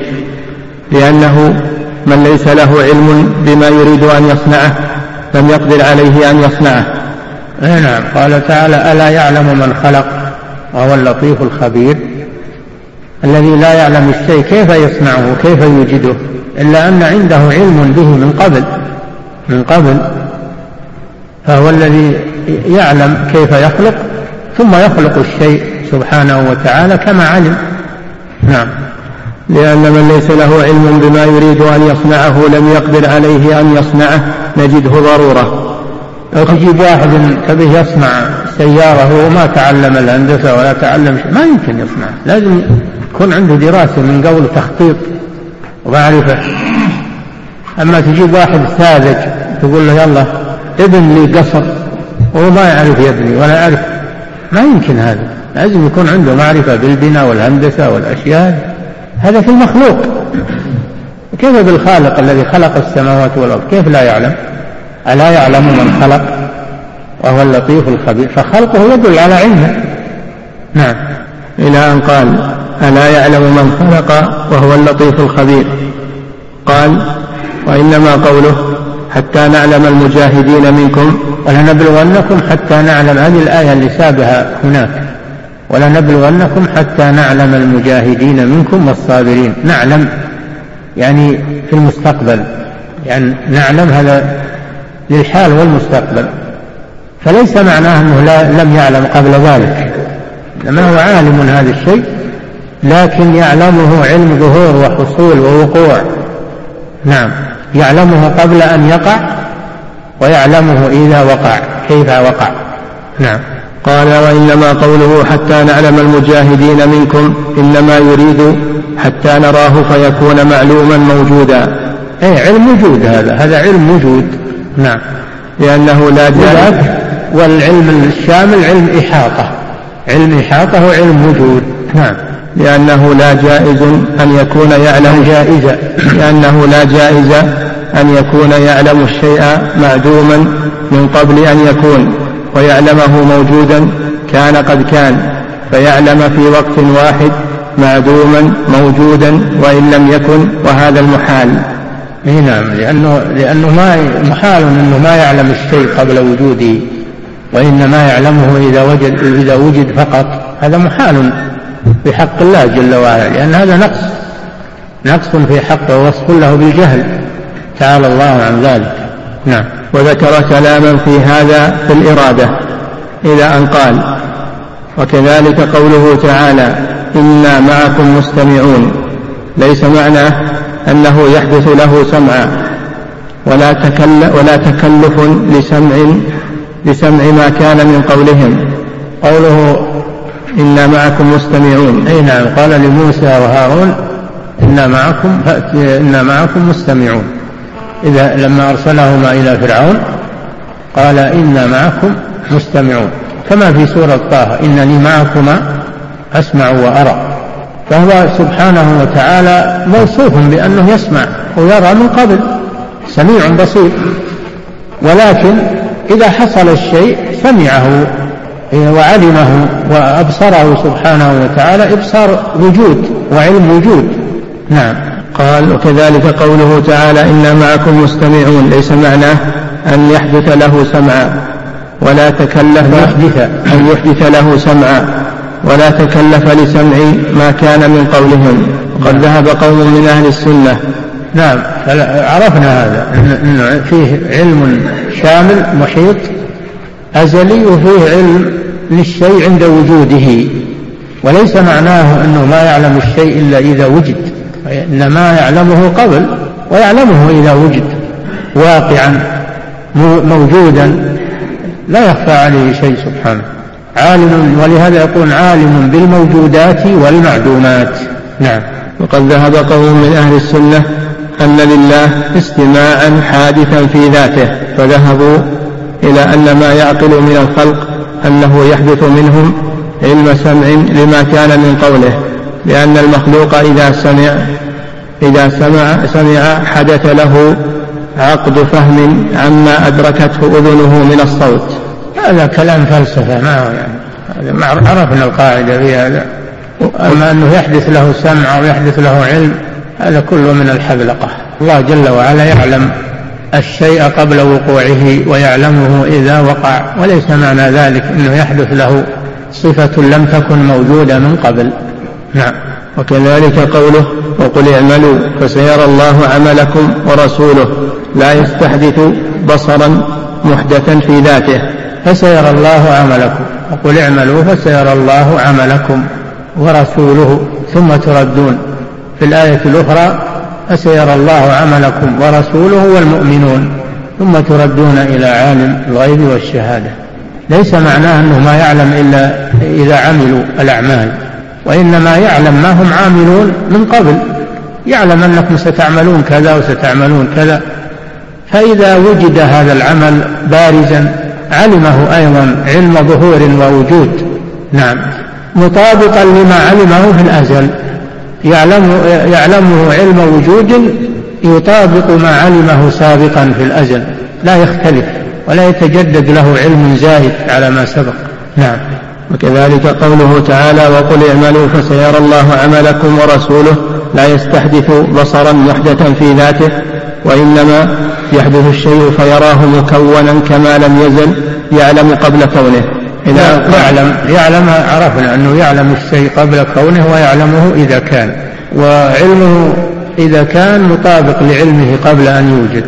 لأنه من ليس له علم بما يريد أن يصنعه لم يقدر عليه أن يصنعه. نعم. قال تعالى ألا يعلم من خلق وهو اللطيف الخبير. الذي لا يعلم الشيء كيف يصنعه كيف يوجده، إلا أن عنده علم به من قبل من قبل فهو الذي يعلم كيف يخلق ثم يخلق الشيء سبحانه وتعالى كما علم. نعم. لأن من ليس له علم بما يريد أن يصنعه لم يقدر عليه أن يصنعه نجده ضرورة. لو تجيب واحد تبيه يصنع سيارة وهو ما تعلم الهندسة ولا تعلم شيء ما يمكن يصنع، لازم يكون عنده دراسة من قبل تخطيط ومعرفة. أما تجيب واحد ساذج تقول له يلا ابن لي قصر وهو ما يعرف يبني ولا يعرف، ما يمكن هذا. لازم يكون عنده معرفة بالبناء والهندسة والأشياء. هذا في المخلوق، كيف بالخالق الذي خلق السماوات والأرض كيف لا يعلم؟ ألا يعلم من خلق وهو اللطيف الخبير، فخلقه يدل على علمه. نعم. إلى أن قال ألا يعلم من خلق وهو اللطيف الخبير. قال وإنما قوله حتى نعلم المجاهدين منكم ولنبلونكم حتى نعلم، هذه الآية اللي سابها هناك، ولنبلونكم حتى نعلم المجاهدين منكم والصابرين. نعلم يعني في المستقبل، يعني نعلم هذا للحال والمستقبل، فليس معناه أنه لا لم يعلم قبل ذلك، إنما هو عالم هذا الشيء لكن يعلمه علم ظهور وحصول ووقوع. نعم. يعلمه قبل أن يقع ويعلمه إذا وقع كيف وقع. نعم. قال وإنما قوله حتى نعلم المجاهدين منكم إنما يريد حتى نراه فيكون معلوما موجودا. أي علم وجود، هذا هذا علم وجود. نعم. لأنه لا جائز. والعلم الشامل علم إحاطة، علم إحاطة وعلم وجود. نعم. لأنه لا جائز أن يكون يعلم جائزة لأنه لا جائز أن يكون يعلم الشيء معدوما من قبل أن يكون ويعلمه موجودا كان قد كان، فيعلم في وقت واحد معدوما موجودا وإن لم يكن، وهذا المحال. نعم. لأنه, لأنه ما محال أنه ما يعلم الشيء قبل وجوده، وإنما يعلمه إذا وجد, إذا وجد فقط. هذا محال في حق الله جل وعلا، لأن هذا نقص نقص في حقه ووصف له بالجهل، تعالى الله عن ذلك. نعم. وذكر كلاما في هذا في الإرادة إلى أن قال وكذلك قوله تعالى إنا معكم مستمعون، ليس معناه أنه يحدث له سمعا ولا, تكل ولا تكلف لسمع, لسمع ما كان من قولهم. قوله إنا معكم مستمعون، أي نعم. قال لموسى وهارون إنا معكم إنا معكم مستمعون، إذا لما أرسلهما إلى فرعون قال إنا معكم مستمعون، كما في سورة طه إنني معكما أسمع وأرى. فهو سبحانه وتعالى موصوف بأنه يسمع ويرى من قبل، سميع بصير، ولكن إذا حصل الشيء سمعه وعلمه وأبصره سبحانه وتعالى إبصار وجود وعلم وجود. نعم. قال وكذلك قوله تعالى إنا معكم مستمعون ليس معناه أن يحدث له سمعا ولا تكلف أن يحدث له سمعا ولا تكلف لسمع ما كان من قولهم. وقد ذهب قوم من أهل السنة. نعم عرفنا هذا أنه فيه علم شامل محيط أزلي وفيه علم للشيء عند وجوده، وليس معناه أنه ما يعلم الشيء إلا إذا وجد، إنما يعلمه قبل ويعلمه إذا وجد واقعا موجودا لا يخفى عليه شيء سبحانه، عالم، ولهذا يقول عالم بالموجودات والمعدومات. نعم. وقد ذهب قوم من أهل السنة أن لله استماعا حادثا في ذاته، فذهبوا إلى أن ما يعقل من الخلق أنه يحدث منهم علم سمع لما كان من قوله، لأن المخلوق إذا سمع إذا سمع, سمع حدث له عقد فهم عما أدركته أذنه من الصوت. هذا كلام فلسفة، ما يعني ما عرفنا القاعدة في هذا. أما أنه يحدث له سمع ويحدث له علم هذا كله من الحذلقة. الله جل وعلا يعلم الشيء قبل وقوعه ويعلمه إذا وقع، وليس معنى ذلك أنه يحدث له صفة لم تكن موجودة من قبل. نعم. وكذلك قوله وقل اعملوا فسيرى الله عملكم ورسوله لا يستحدث بصرا محدثا في ذاته. فسيرى الله عملكم، وقل اعملوا فسيرى الله عملكم ورسوله ثم تردون. في الآية الأخرى فسيرى الله عملكم ورسوله والمؤمنون ثم تردون إلى عالم الغيب والشهادة. ليس معناه أنه ما يعلم إلا إذا عملوا الأعمال، وإنما يعلم ما هم عاملون من قبل، يعلم أنكم ستعملون كذا وستعملون كذا، فإذا وجد هذا العمل بارزا علمه أيضا علم ظهور ووجود. نعم. مطابقا لما علمه في الأزل، يعلمه, يعلمه علم وجود يطابق ما علمه سابقا في الأزل، لا يختلف ولا يتجدد له علم زائد على ما سبق. نعم. وكذلك قوله تعالى وقل اعملوا فسيرى الله عملكم ورسوله لا يستحدث بصرا محدثا في ذاته، وإنما يحدث الشيء فيراه مكونا كما لم يزل يعلم قبل كونه. إذا يعلم, يعلم عرفنا أنه يعلم الشيء قبل كونه ويعلمه إذا كان، وعلمه إذا كان مطابق لعلمه قبل أن يوجد.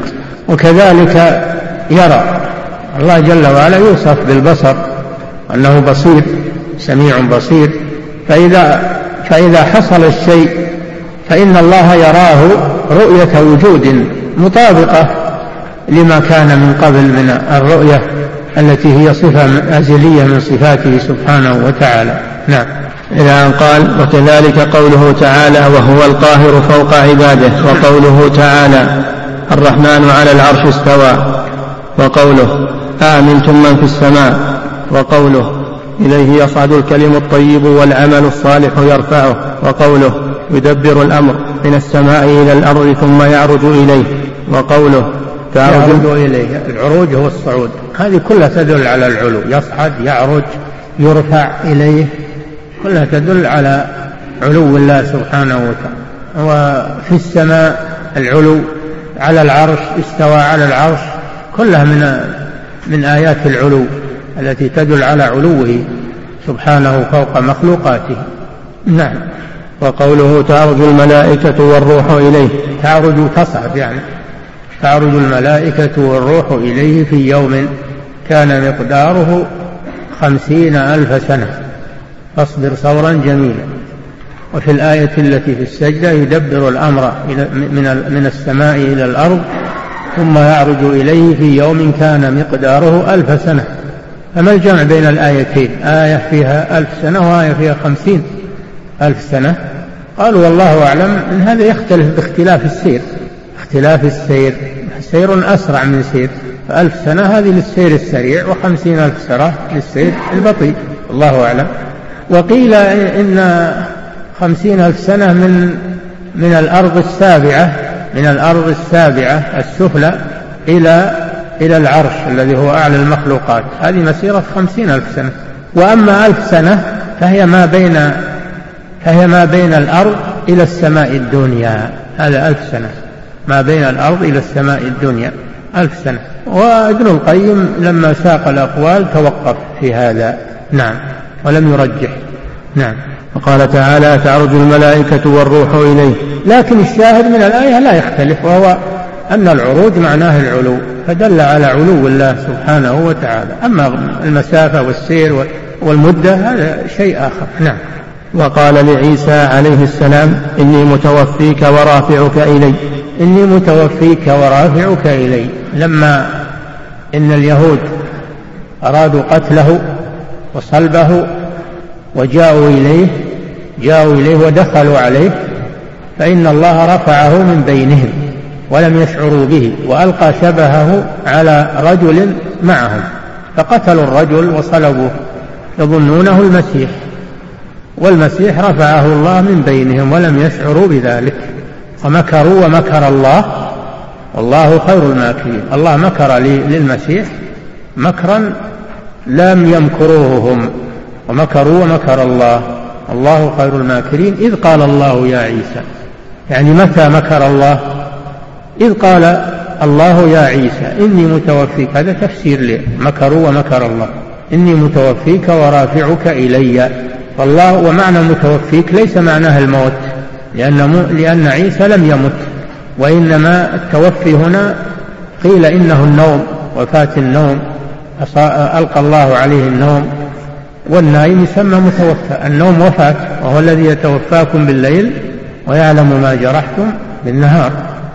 وكذلك يرى، الله جل وعلا يوصف بالبصر أنه بصير سميع بصير، فإذا, فإذا حصل الشيء فإن الله يراه رؤية وجود مطابقة لما كان من قبل من الرؤية التي هي صفة أزلية من صفاته سبحانه وتعالى. نعم. إلى أن قال وكذلك قوله تعالى وهو القاهر فوق عباده، وقوله تعالى الرحمن على العرش استوى، وقوله آمنتم من في السماء، وقوله إليه يصعد الكلم الطيب والعمل الصالح يرفعه، وقوله يدبر الأمر من السماء إلى الأرض ثم يعرج إليه، وقوله يعرج إليه. العروج هو الصعود، هذه كلها تدل على العلو، يصعد يعرج يرفع إليه، كلها تدل على علو الله سبحانه وتعالى. وفي السماء العلو، على العرش استوى على العرش، كلها من من آيات العلو التي تدل على علوه سبحانه فوق مخلوقاته. نعم. وقوله تعرج الملائكة والروح إليه، تعرج تصعد، يعني تعرج الملائكة والروح إليه في يوم كان مقداره خمسين ألف سنة فاصبر صبرا جميلا. وفي الآية التي في السجدة يدبر الأمر من السماء إلى الأرض ثم يعرج إليه في يوم كان مقداره ألف سنة. فما الجمع بين الآيتين؟ آية فيها ألف سنة وآية فيها خمسين ألف سنة. قالوا والله أعلم أن هذا يختلف باختلاف السير، اختلاف السير، سير أسرع من سير، فألف سنة هذه للسير السريع وخمسين ألف سنة للسير البطيء، الله أعلم. وقيل إن خمسين ألف سنة من من الأرض السابعة من الأرض السابعة السفلى إلى إلى العرش الذي هو أعلى المخلوقات، هذه مسيرة خمسين ألف سنة. وأما ألف سنة فهي ما بين فهي ما بين الأرض إلى السماء الدنيا، هذا ألف سنة ما بين الأرض إلى السماء الدنيا ألف سنة. وابن القيم لما ساق الأقوال توقف في هذا، نعم، ولم يرجح، نعم. وقال تعالى تعرج الملائكة والروح إليه. لكن الشاهد من الآية لا يختلف، وهو أن العروج معناه العلو، فدل على علو الله سبحانه وتعالى. أما المسافة والسير والمدة هذا شيء آخر، نعم. وقال لعيسى عليه السلام إني متوفيك ورافعك إلي. إني متوفيك ورافعك إلي، لما إن اليهود أرادوا قتله وصلبه وجاءوا إليه جاءوا إليه ودخلوا عليه، فإن الله رفعه من بينهم ولم يشعروا به، وألقى شبهه على رجل معهم فقتلوا الرجل وصلبوه يظنونه المسيح، والمسيح رفعه الله من بينهم ولم يشعروا بذلك، فمكروا ومكر الله والله خير الماكرين. الله مكر للمسيح مكرا لم يمكروه هم، ومكروا ومكر الله الله خير الماكرين. إذ قال الله يا عيسى، يعني متى مكر الله؟ إذ قال الله يا عيسى إني متوفيك، هذا تفسير لي مكروا ومكر الله، إني متوفيك ورافعك إلي. والله ومعنى متوفيك ليس معناه الموت، لأن, لأن عيسى لم يمت، وإنما التوفي هنا قيل إنه النوم، وفاة النوم، ألقى الله عليه النوم، والنائم يسمى متوفى. النوم وفاة، وهو الذي يتوفاكم بالليل ويعلم ما جرحتم بالنهار،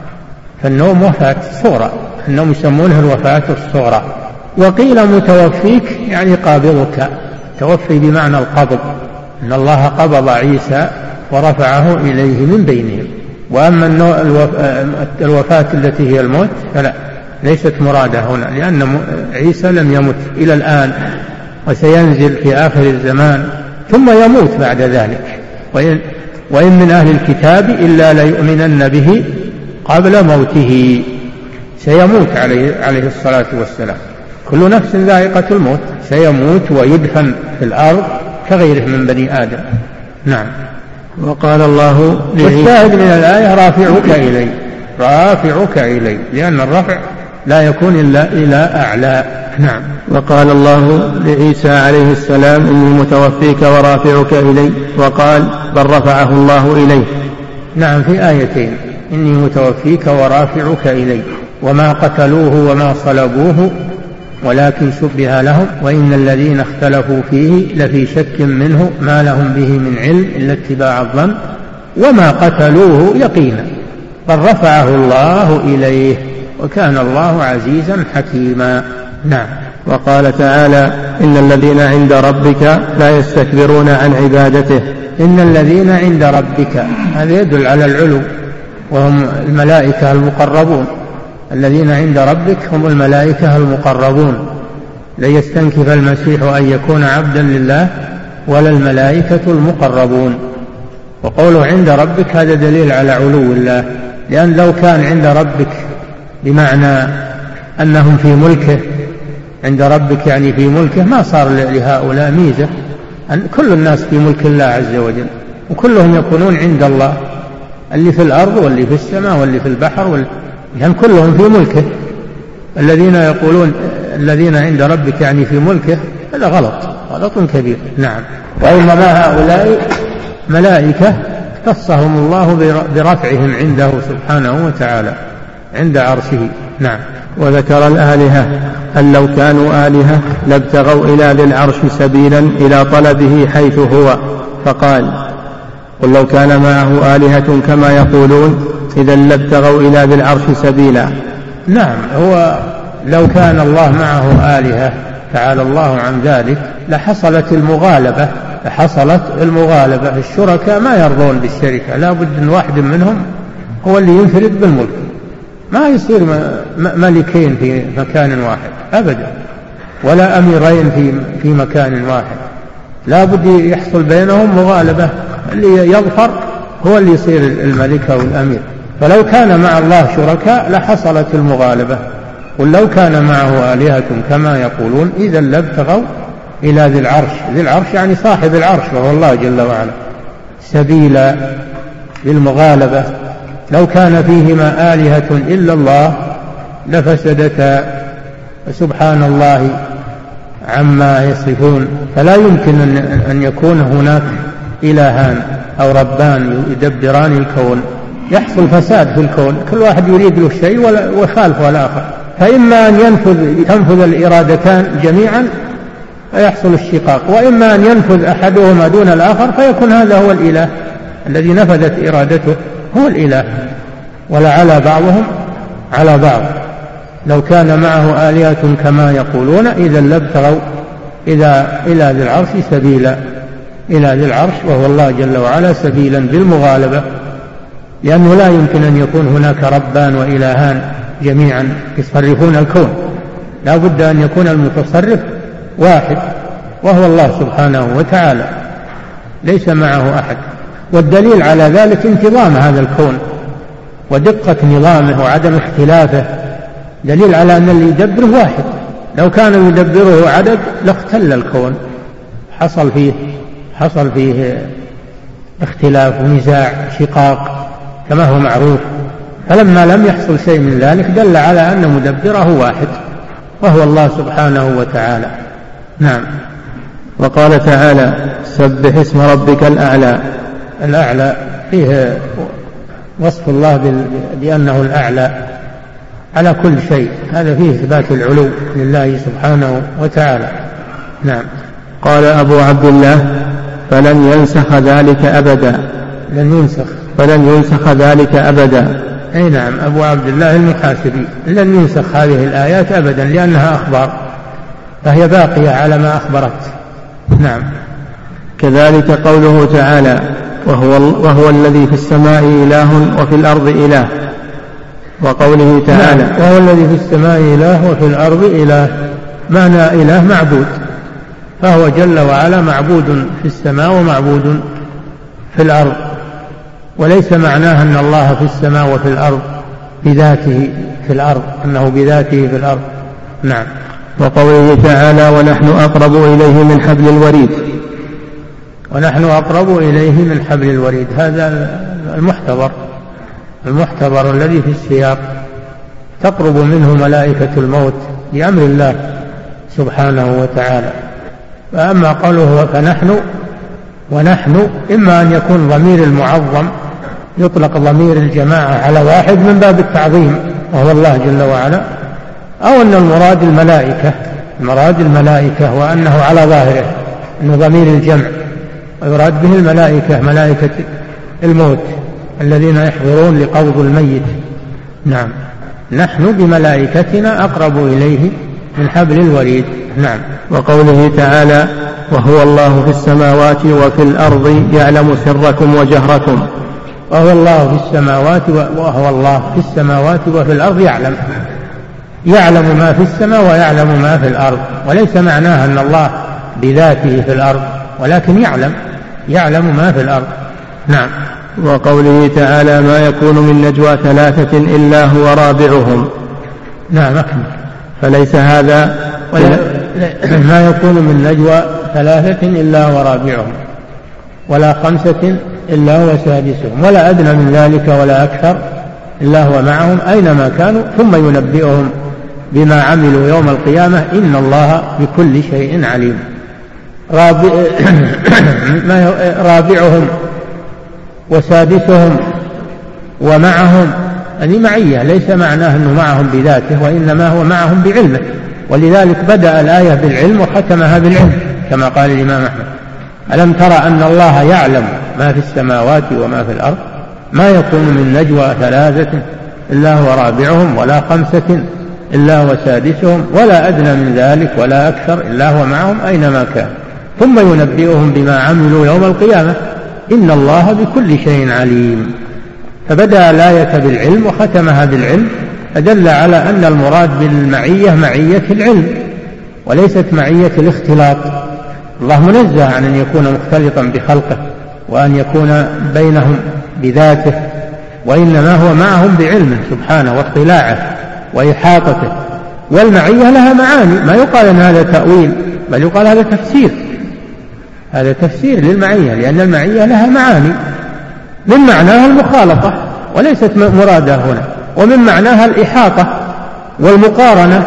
فالنوم وفاة صغرى، النوم يسمونه الوفاة الصغرى. وقيل متوفيك يعني قابضك، توفي بمعنى القبض، إن الله قبض عيسى ورفعه إليه من بينهم. وأما الوفاة التي هي الموت فلا، ليست مرادة هنا، لأن عيسى لم يمت إلى الآن، وسينزل في آخر الزمان ثم يموت بعد ذلك. وإن, وإن من أهل الكتاب إلا ليؤمنن به قبل موته، سيموت عليه, عليه الصلاة والسلام. كل نفس ذائقة الموت، سيموت ويدفن في الأرض كغيره من بني آدم، نعم. وقال الله والشاهد من الآية رافعك إلي، رافعك إلي، لأن الرفع لا يكون إلا إلى أعلى، نعم. وقال الله لعيسى عليه السلام إني متوفيك ورافعك إلي، وقال بل رفعه الله إليه. نعم، في آيتين، إني متوفيك ورافعك إلي، وما قتلوه وما صلبوه ولكن شبه لهم وإن الذين اختلفوا فيه لفي شك منه ما لهم به من علم إلا اتباع الظن وما قتلوه يقينا بل رفعه الله إليه وكان الله عزيزا حكيما، نعم. وقال تعالى إن الذين عند ربك لا يستكبرون عن عبادته. إن الذين عند ربك هذا يدل على العلو، وهم الملائكة المقربون. الذين عند ربك هم الملائكة المقربون، لا يستنكف المسيح أن يكون عبدا لله ولا الملائكة المقربون. وقوله عند ربك هذا دليل على علو الله، لأن لو كان عند ربك بمعنى أنهم في ملكه، عند ربك يعني في ملكه، ما صار لهؤلاء ميزة، أن كل الناس في ملك الله عز وجل وكلهم يكونون عند الله، اللي في الأرض واللي في السماء واللي في البحر واللي يعني كلهم في ملكه. الذين يقولون الذين عند ربك يعني في ملكه هذا غلط، غلط كبير، نعم. وإنما هؤلاء ملائكة اختصهم الله برفعهم عنده سبحانه وتعالى عند عرشه، نعم. وذكر الآلهة أن لو كانوا آلهة لابتغوا إلى ذي العرش سبيلا إلى طلبه حيث هو، فقال قل لو كان معه آلهة كما يقولون إذا لابتغوا إلى ذي العرش سبيلا. نعم، هو لو كان الله معه آلهة تعالى الله عن ذلك لحصلت المغالبة لحصلت المغالبة الشركاء ما يرضون بالشركة، لا بد أن واحد منهم هو اللي ينفرد بالملك، ما يصير ملكين في مكان واحد أبدا، ولا أميرين في في مكان واحد، لا بد يحصل بينهم مغالبة، اللي يظفر هو اللي يصير الملك أو الأمير. فلو كان مع الله شركاء لحصلت المغالبة، قل لو كان معه آلهة كما يقولون إذا لابتغوا إلى ذي العرش، ذي العرش يعني صاحب العرش وهو الله جل وعلا، سبيلا للمغالبة. لو كان فيهما آلهة إلا الله لفسدتا، سبحان الله عما يصفون. فلا يمكن أن يكون هناك إلهان أو ربان يدبران الكون، يحصل فساد في الكون، كل واحد يريد له شيء ويخالفه الآخر، فإما أن ينفذ تنفذ الإرادتان جميعا فيحصل الشقاق، وإما أن ينفذ أحدهما دون الآخر فيكون هذا هو الإله الذي نفذت إرادته، هو الإله، ولعلى بعضهم على بعض. لو كان معه آلهة كما يقولون إذا لابتغوا إذا إلى ذي العرش سبيلا، إلى ذي العرش وهو الله جل وعلا سبيلا بالمغالبة، لأنه لا يمكن أن يكون هناك ربان وإلهان جميعا يصرفون الكون، لا بد أن يكون المتصرف واحد وهو الله سبحانه وتعالى، ليس معه أحد. والدليل على ذلك انتظام هذا الكون ودقة نظامه وعدم اختلافه، دليل على أن اللي يدبره واحد، لو كان يدبره عدد لاختل الكون، حصل فيه حصل فيه اختلاف ونزاع شقاق كما هو معروف. فلما لم يحصل شيء من ذلك دل على أن مدبره واحد وهو الله سبحانه وتعالى. نعم. وقال تعالى سبح اسم ربك الأعلى. الأعلى فيه وصف الله بأنه الأعلى على كل شيء، هذا فيه إثبات العلو لله سبحانه وتعالى. نعم. قال أبو عبد الله فلن ينسخ ذلك أبدا. لن ينسخ فلن ينسخ ذلك أبدا. أي نعم، أبو عبد الله المحاسبي، لن ينسخ هذه الآيات أبدا لأنها أخبار فهي باقية على ما أخبرت. نعم. كذلك قوله تعالى وهو, وهو الذي في السماء إله وفي الأرض إله. وقوله تعالى نعم. وهو الذي في السماء إله وفي الأرض إله، معنى إله معبود، فهو جل وعلا معبود في السماء ومعبود في الأرض، وليس معناه أن الله في السماء وفي الأرض بذاته في الأرض، أنه بذاته في الأرض. نعم. وقوله تعالى ونحن أقرب إليه من حبل الوريد. ونحن أقرب إليه من حبل الوريد، هذا المحتضر المحتضر الذي في السياق، تقرب منه ملائكة الموت بأمر الله سبحانه وتعالى. فأما قوله فنحن ونحن، إما أن يكون ضمير المعظم يطلق ضمير الجماعة على واحد من باب التعظيم وهو الله جل وعلا، أو أن المراد الملائكة المراد الملائكة وأنه على ظاهره أنه ضمير الجمع، ويراد به الملائكة ملائكة الموت الذين يحضرون لقبض الميت. نعم. نحن بملائكتنا أقرب إليه من حبل الوريد. نعم. وقوله تعالى وهو الله في السماوات وفي الأرض يعلم سركم وجهركم. وهو الله في السماوات وهو الله في السماوات وفي الأرض يعلم يعلم ما في السماء ويعلم ما في الأرض، وليس معناها أن الله بذاته في الأرض، ولكن يعلم يعلم ما في الأرض. نعم. وقوله تعالى ما يكون من نجوى ثلاثة إلا هو رابعهم. نعم أكمل. فليس هذا ولا ما يكون من نجوى ثلاثة إلا هو رابعهم، ولا خمسة إلا هو سادسهم، ولا أدنى من ذلك ولا أكثر إلا هو معهم أينما كانوا ثم ينبئهم بما عملوا يوم القيامة إن الله بكل شيء عليم. رابع رابعهم وسادسهم ومعهم، هذه معية، ليس معناه أنه معهم بذاته، وإنما هو معهم بعلمه، ولذلك بدأ الآية بالعلم وختمها بالعلم كما قال الإمام أحمد ألم ترى أن الله يعلم ما في السماوات وما في الأرض ما يكون من نجوى ثلاثة إلا هو رابعهم ولا خمسة إلا هو سادسهم ولا أدنى من ذلك ولا أكثر إلا هو معهم أينما كان ثم ينبئهم بما عملوا يوم القيامة إن الله بكل شيء عليم. فبدأ الآية بالعلم وختمها بالعلم فدل على أن المراد بالمعية معية العلم وليست معية الاختلاط. الله منزه عن أن يكون مختلطا بخلقه وأن يكون بينهم بذاته، وإنما هو معهم بعلمه سبحانه واطلاعه وإحاطته. والمعية لها معاني، ما يقال أن هذا تأويل، بل يقال هذا تفسير، هذا تفسير للمعية، لأن المعية لها معاني. من معناها المخالطة وليست مرادة هنا، ومن معناها الإحاطة والمقارنة،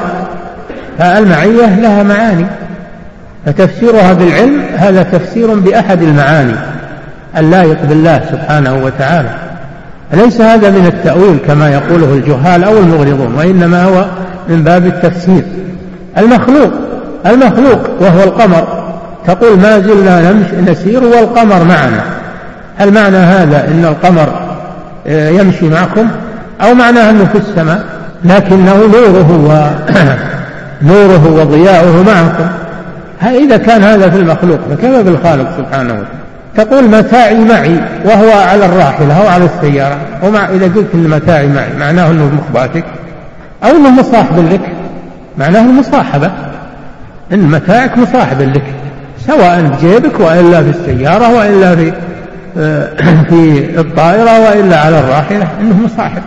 فالمعية لها معاني، فتفسيرها بالعلم هذا تفسير بأحد المعاني اللائق بالله سبحانه وتعالى. ليس هذا من التأويل كما يقوله الجهال أو المغرضون، وإنما هو من باب التفسير. المخلوق المخلوق وهو القمر، تقول ما زلنا نسير والقمر معنا، هل معنى هذا إن القمر يمشي معكم أو معناه أنه في السماء لكنه نوره و نوره وضياؤه معكم؟ إذا كان هذا في المخلوق فكيف بالخالق سبحانه وتعالى؟ تقول متاعي معي وهو على الراحلة أو على السيارة، ومع إذا قلت إن متاعي معي معناه أنه مخباتك أو أنه مصاحب لك، معناه المصاحبة، إن متاعك مصاحب لك سواء بجيبك وإلا في السيارة وإلا في في الطائرة وإلا على الراحلة، إنه مصاحب.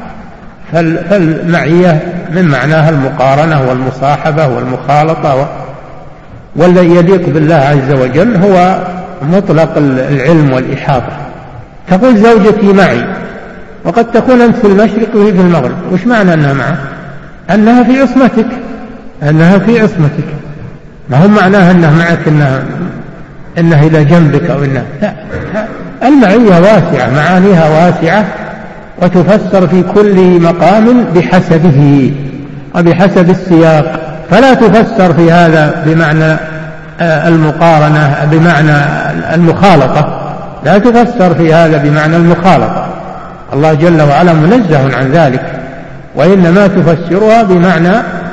فالمعية من معناها المقارنة والمصاحبة والمخالطة، والذي يليق بالله عز وجل هو مطلق العلم والإحاطة. تقول زوجتي معي، وقد تكون أنت في المشرق وهي في المغرب، وش معنى أنها معك؟ أنها في عصمتك، أنها في عصمتك، ما هم معناها أنها معك أنها, إنها إلى جنبك أو إنها لا. المعية واسعة، معانيها واسعة، وتفسر في كل مقام بحسبه وبحسب السياق، فلا تفسر في هذا بمعنى المقارنة بمعنى المخالطة، لا تفسر في هذا بمعنى المخالطة، الله جل وعلا منزه عن ذلك، وإنما تفسرها بمعنى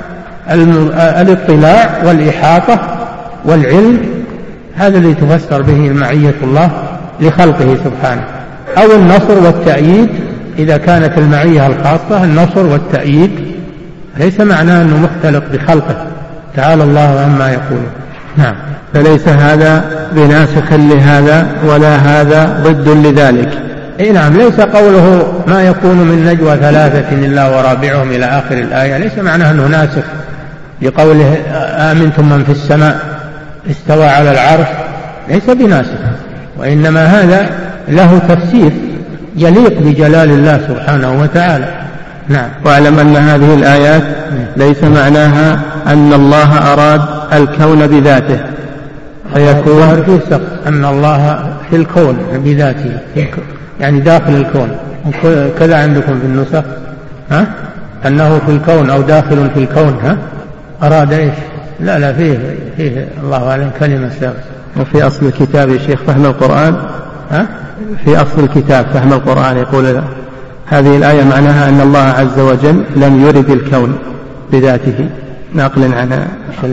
الاطلاع والإحاطة والعلم، هذا الذي تفسر به معية الله لخلقه سبحانه. أو النصر والتأييد إذا كانت المعية الخاصة، النصر والتأييد ليس معناه أنه مختلط بخلقه، تعالى الله عما يقول. نعم. فليس هذا بناسخ لهذا ولا هذا ضد لذلك. اي نعم، ليس قوله ما يكون من نجوى ثلاثة إلا ورابعهم إلى آخر الآية ليس معناه أنه ناسخ لقوله آمنتم من في السماء استوى على العرش، ليس بناسخ، وإنما هذا له تفسير يليق بجلال الله سبحانه وتعالى. نعم. واعلم أن هذه الآيات ليس معناها أن الله أراد الكون بذاته، فيكون في سقف أن الله في الكون بذاته، يعني داخل الكون، كذا عندكم في النسخ ها؟ أنه في الكون أو داخل في الكون، ها؟ أراد إيش؟ لا لا فيه فيه الله أعلم كلمة سابقة. وفي أصل الكتاب يا شيخ فهم القرآن، ها؟ في أصل الكتاب فهم القرآن يقول لا. هذه الآية معناها أن الله عز وجل لم يرد الكون بذاته، ناقل عن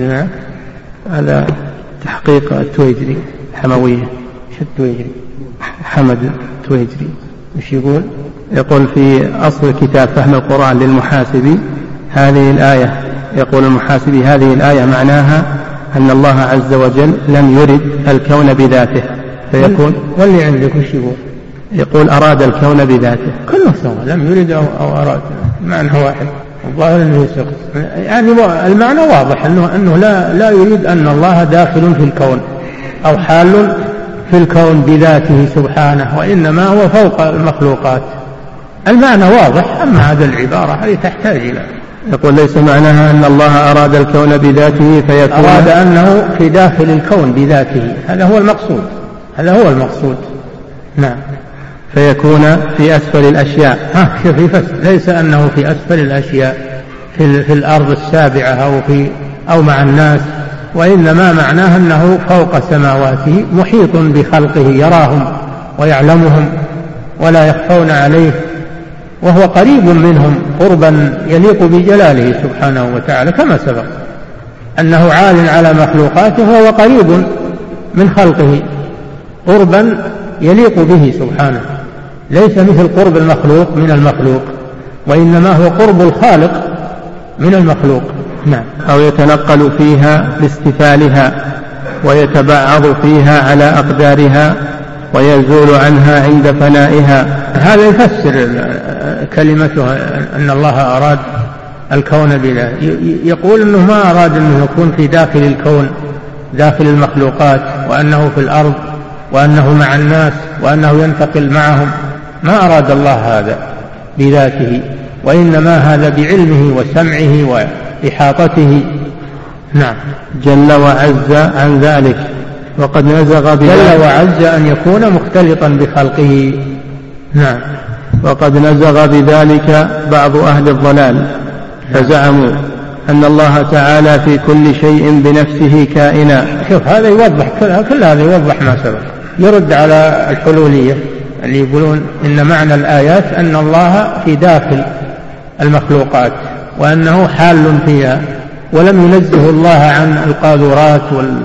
على تحقيق التويجري حموية. شو التويجري؟ حمد التويجري. وش يقول؟ يقول في أصل الكتاب فهم القرآن للمحاسبي هذه الآية، يقول المحاسبي هذه الآية معناها أن الله عز وجل لم يرد الكون بذاته، فيكون واللي عندك وش يقول؟ يقول أراد الكون بذاته. كله سواء، لم يرد أو, أو أراد، معنى واحد، الظاهر أنه يسقط، يعني المعنى واضح أنه, أنه لا, لا يريد أن الله داخل في الكون أو حال في الكون بذاته سبحانه، وإنما هو فوق المخلوقات، المعنى واضح. أما هذا العبارة هذه تحتاج إلى، يقول ليس معناها أن الله أراد الكون بذاته فيكون، أراد أنه في داخل الكون بذاته، هذا هو المقصود، هذا هو المقصود. نعم. فيكون في أسفل الأشياء. ها شوف يفسر، ليس أنه في أسفل الأشياء في, في الأرض السابعة أو, في أو مع الناس، وإنما معناه أنه فوق سماواته محيط بخلقه، يراهم ويعلمهم ولا يخفون عليه، وهو قريب منهم قربا يليق بجلاله سبحانه وتعالى، كما سبق أنه عال على مخلوقاته وهو قريب من خلقه قربا يليق به سبحانه، ليس مثل قرب المخلوق من المخلوق، وإنما هو قرب الخالق من المخلوق. نعم. أو يتنقل فيها لاستفالها ويتبعض فيها على أقدارها ويزول عنها عند فنائها. هذا يفسر كلمته أن الله أراد الكون بلا، يقول أنه ما أراد أنه يكون في داخل الكون داخل المخلوقات، وأنه في الأرض، وأنه مع الناس، وأنه ينتقل معهم. ما أراد الله هذا بذاته، وإنما هذا بعلمه وسمعه وإحاطته. نعم. جل وعز عن ذلك، وقد نزغ جل وعز أن يكون مختلطا بخلقه. نعم. وقد نزغ بذلك بعض أهل الضلال فزعموا أن الله تعالى في كل شيء بنفسه كائنا. شوف هذا يوضح، كل هذا يوضح ما سبق، يرد على الحلولية اللي يقولون إن معنى الآيات أن الله في داخل المخلوقات وأنه حال فيها، ولم ينزه الله عن القاذورات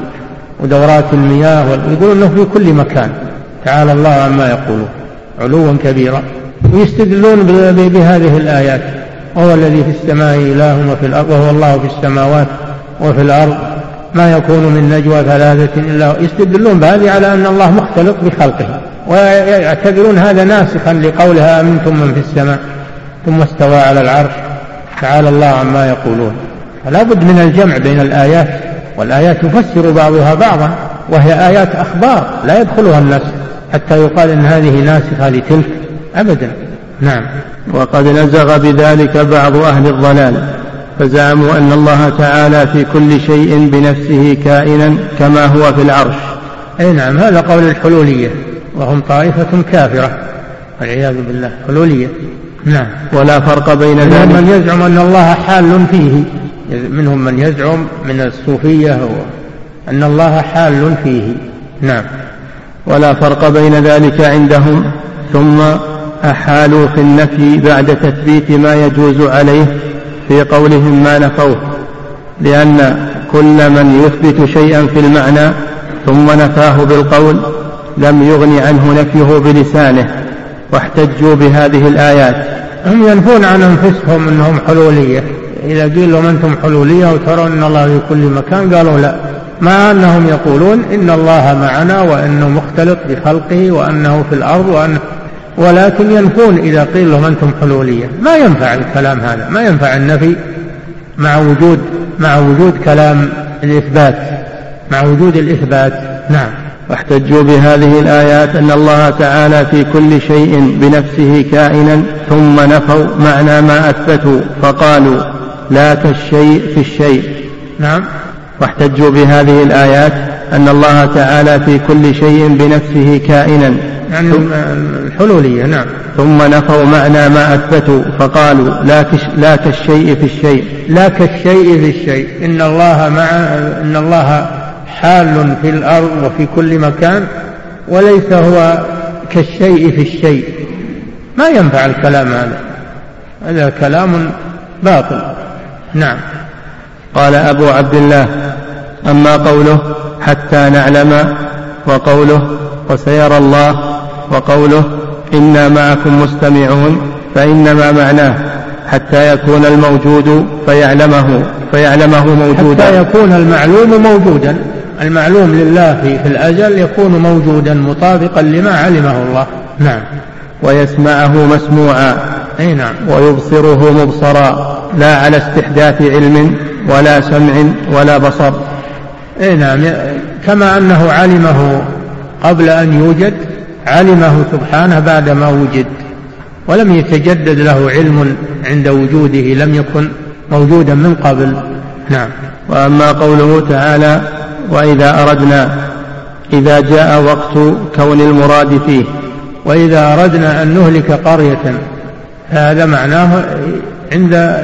ودورات المياه، يقولون أنه في كل مكان. تعالى الله عما يقولون علوا كبيرا، ويستدلون بهذه الآيات: وهو الذي في السماء إله وفي الأرض، وهو الله في السماوات وفي الأرض، ما يكون من نجوى ثلاثة إلا. يستدلون بهذه على أن الله مختلط بخلقه، ويعتبرون هذا ناسخا لقولها أمنتم من في السماء ثم استوى على العرش. تعالى الله عما يقولون. فلا بد من الجمع بين الآيات، والآيات تفسر بعضها بعضا، وهي آيات أخبار لا يدخلها الناس حتى يقال إن هذه ناسخة لتلك، أبدا. نعم. وقد نزغ بذلك بعض أهل الضلال فزعموا أن الله تعالى في كل شيء بنفسه كائنا كما هو في العرش. أي نعم، هذا قول الحلولية، وهم طائفة كافرة والعياذ بالله، حلولية. نعم. ولا فرق بين ذلك. منهم من يزعم أن الله حال فيه، منهم من يزعم من الصوفية أن الله حال فيه. نعم. ولا فرق بين ذلك عندهم، ثم أحالوا في النفي بعد تثبيت ما يجوز عليه في قولهم ما نفوه، لأن كل من يثبت شيئا في المعنى ثم نفاه بالقول لم يغن عنه نفيه بلسانه، واحتجوا بهذه الآيات. هم ينفون عن أنفسهم أنهم حلولية، إذا قيل لهم أنتم حلولية وترون أن الله في كل مكان قالوا لا، مع أنهم يقولون إن الله معنا وأنه مختلط بخلقه وأنه في الأرض وأنه، ولكن ينفون إذا قيل لهم أنتم حلولية. ما ينفع الكلام هذا، ما ينفع النفي مع وجود مع وجود كلام الإثبات، مع وجود الإثبات. نعم. واحتجوا بهذه الآيات أن الله تعالى في كل شيء بنفسه كائنا، ثم نفوا معنى ما أثبتوا فقالوا لا كالشيء في الشيء. نعم. واحتجوا بهذه الآيات أن الله تعالى في كل شيء بنفسه كائنا، يعني الحلولية. نعم. ثم نفوا معنى ما أثبتوا فقالوا لا, لا كالشيء في الشيء. لا كالشيء في الشيء، إن الله مع إن الله حال في الأرض وفي كل مكان، وليس هو كالشيء في الشيء. ما ينفع الكلام هذا، هذا كلام باطل. نعم. قال أبو عبد الله: أما قوله حتى نعلم، وقوله وسيرى الله، وقوله إنا معكم مستمعون، فإنما معناه حتى يكون الموجود فيعلمه فيعلمه موجودا. حتى يكون المعلوم موجودا، المعلوم لله في, في الأزل يكون موجودا مطابقا لما علمه الله. نعم. ويسمعه مسموعا. أي نعم. ويبصره مبصرا، لا على استحداث علم ولا سمع ولا بصر. أي نعم. كما أنه علمه قبل أن يوجد، علمه سبحانه بعدما وجد، ولم يتجدد له علم عند وجوده، لم يكن موجودا من قبل. نعم. وأما قوله تعالى: وإذا أردنا، إذا جاء وقت كون المراد فيه. وإذا أردنا أن نهلك قرية، هذا معناه عند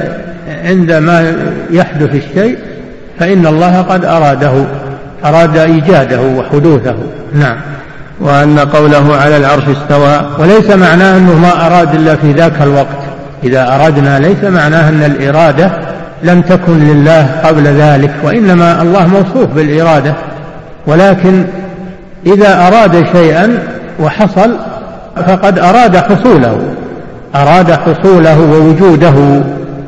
عندما يحدث الشيء فإن الله قد أراده، أراد إيجاده وحدوثه. نعم. وأن قوله على العرش استوى، وليس معناه أنه ما أراد إلا في ذاك الوقت. إذا أردنا ليس معناه أن الإرادة لم تكن لله قبل ذلك، وإنما الله موصوف بالإرادة، ولكن إذا أراد شيئا وحصل فقد أراد حصوله، أراد حصوله ووجوده،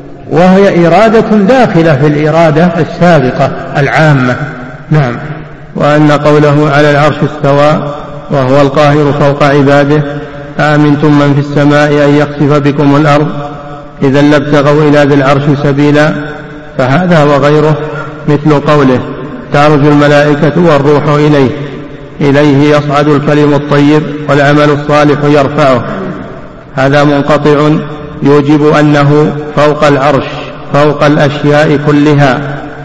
وهي إرادة داخلة في الإرادة السابقة العامة. نعم. وأن قوله على العرش استوى وهو القاهر فوق عباده أأمنتم من في السماء أن يخسف بكم الأرض إذا لابتغوا إلى ذي العرش سبيلا، فهذا وغيره مثل قوله تعرج الملائكة والروح إليه، إليه يصعد الكلم الطيب والعمل الصالح يرفعه، هذا منقطع يوجب أنه فوق العرش فوق الأشياء كلها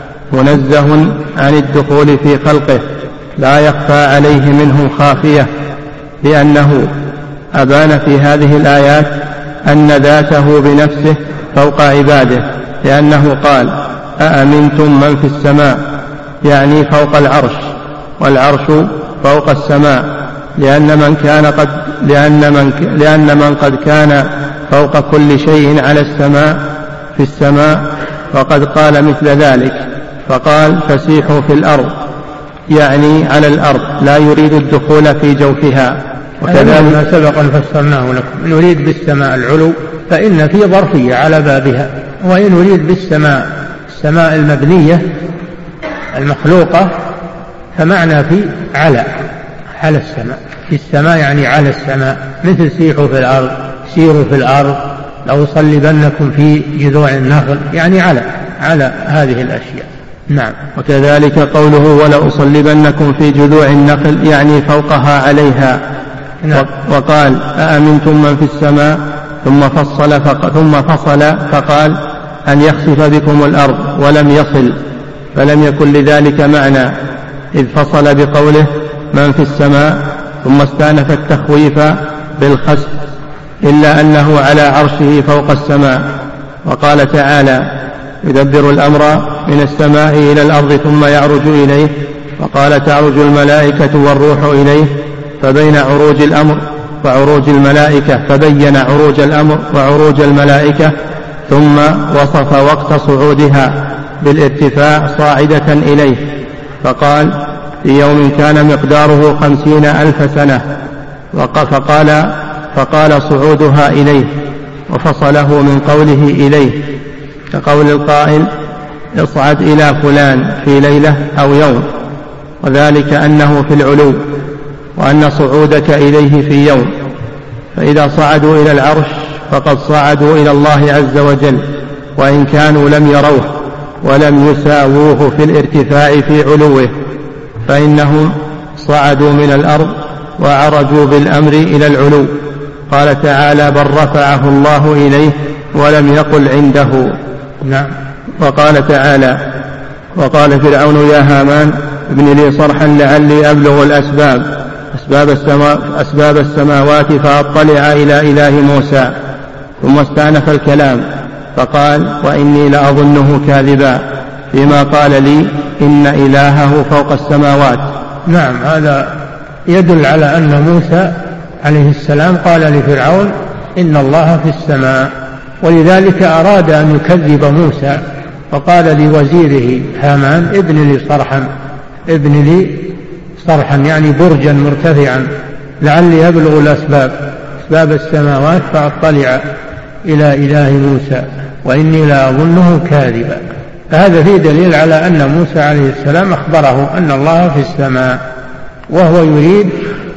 منزه عن الدخول في خلقه لا يخفى عليه منهم خافية، لأنه أبان في هذه الآيات أن ذاته بنفسه فوق عباده، لأنه قال أأمنتم من في السماء، يعني فوق العرش، والعرش فوق السماء، لأن من كان قد لأن من لأن من قد كان فوق كل شيء على السماء في السماء وقد قال مثل ذلك، فقال فسيحوا في الأرض، يعني على الأرض، لا يريد الدخول في جوفها. وكذلك ما سبق أن فسرناه لكم، نريد بالسماء العلو فإن في ظرفية على بابها، وإن نريد بالسماء السماء المبنية المخلوقة فمعنى في على على السماء، في السماء يعني على السماء، مثل سيحوا في الأرض، سيروا في الأرض، لو صلبنكم في جذوع النخل، يعني على على هذه الأشياء. نعم. وكذلك قوله ولأصلبنكم في جذوع النخل، يعني فوقها عليها. نعم. وقال أأمنتم من في السماء ثم فصل فق... ثم فصل فقال أن يخسف بكم الأرض ولم يصل، فلم يكن لذلك معنى، إذ فصل بقوله من في السماء ثم استأنف التخويف بالخسف، إلا أنه على عرشه فوق السماء. وقال تعالى يدبر الأمر من السماء إلى الأرض ثم يعرج إليه، وقال تعرج الملائكة والروح إليه، فبين عروج الأمر وعروج الملائكة فبين عروج الأمر وعروج الملائكة، ثم وصف وقت صعودها بالارتفاع صاعدة إليه، فقال في يوم كان مقداره خمسين ألف سنة، فقال, فقال صعودها إليه، وفصله من قوله إليه كقول القائل اصعد إلى فلان في ليلة أو يوم، وذلك أنه في العلو، وأن صعودك إليه في يوم، فإذا صعدوا إلى العرش فقد صعدوا إلى الله عز وجل، وإن كانوا لم يروه ولم يساووه في الارتفاع في علوه، فإنهم صعدوا من الأرض وعرجوا بالأمر إلى العلو. قال تعالى بل رفعه الله إليه ولم يقل عنده. نعم. وقال تعالى وقال فرعون يا هامان ابن لي صرحا لعلي أبلغ الأسباب أسباب, السما أسباب السماوات فأطلع إلى إله موسى، ثم استأنف الكلام فقال وإني لأظنه كاذبا فيما قال لي إن إلهه فوق السماوات. نعم. هذا يدل على أن موسى عليه السلام قال لفرعون إن الله في السماء، ولذلك أراد أن يكذب موسى، فقال لوزيره هامان ابن لي صرحا ابن لي صرحا يعني برجا مرتفعا لعلي أبلغ الأسباب أسباب السماوات فأطلع إلى إله موسى وإني لا أظنه كاذبا. فهذا فيه دليل على أن موسى عليه السلام أخبره أن الله في السماء، وهو يريد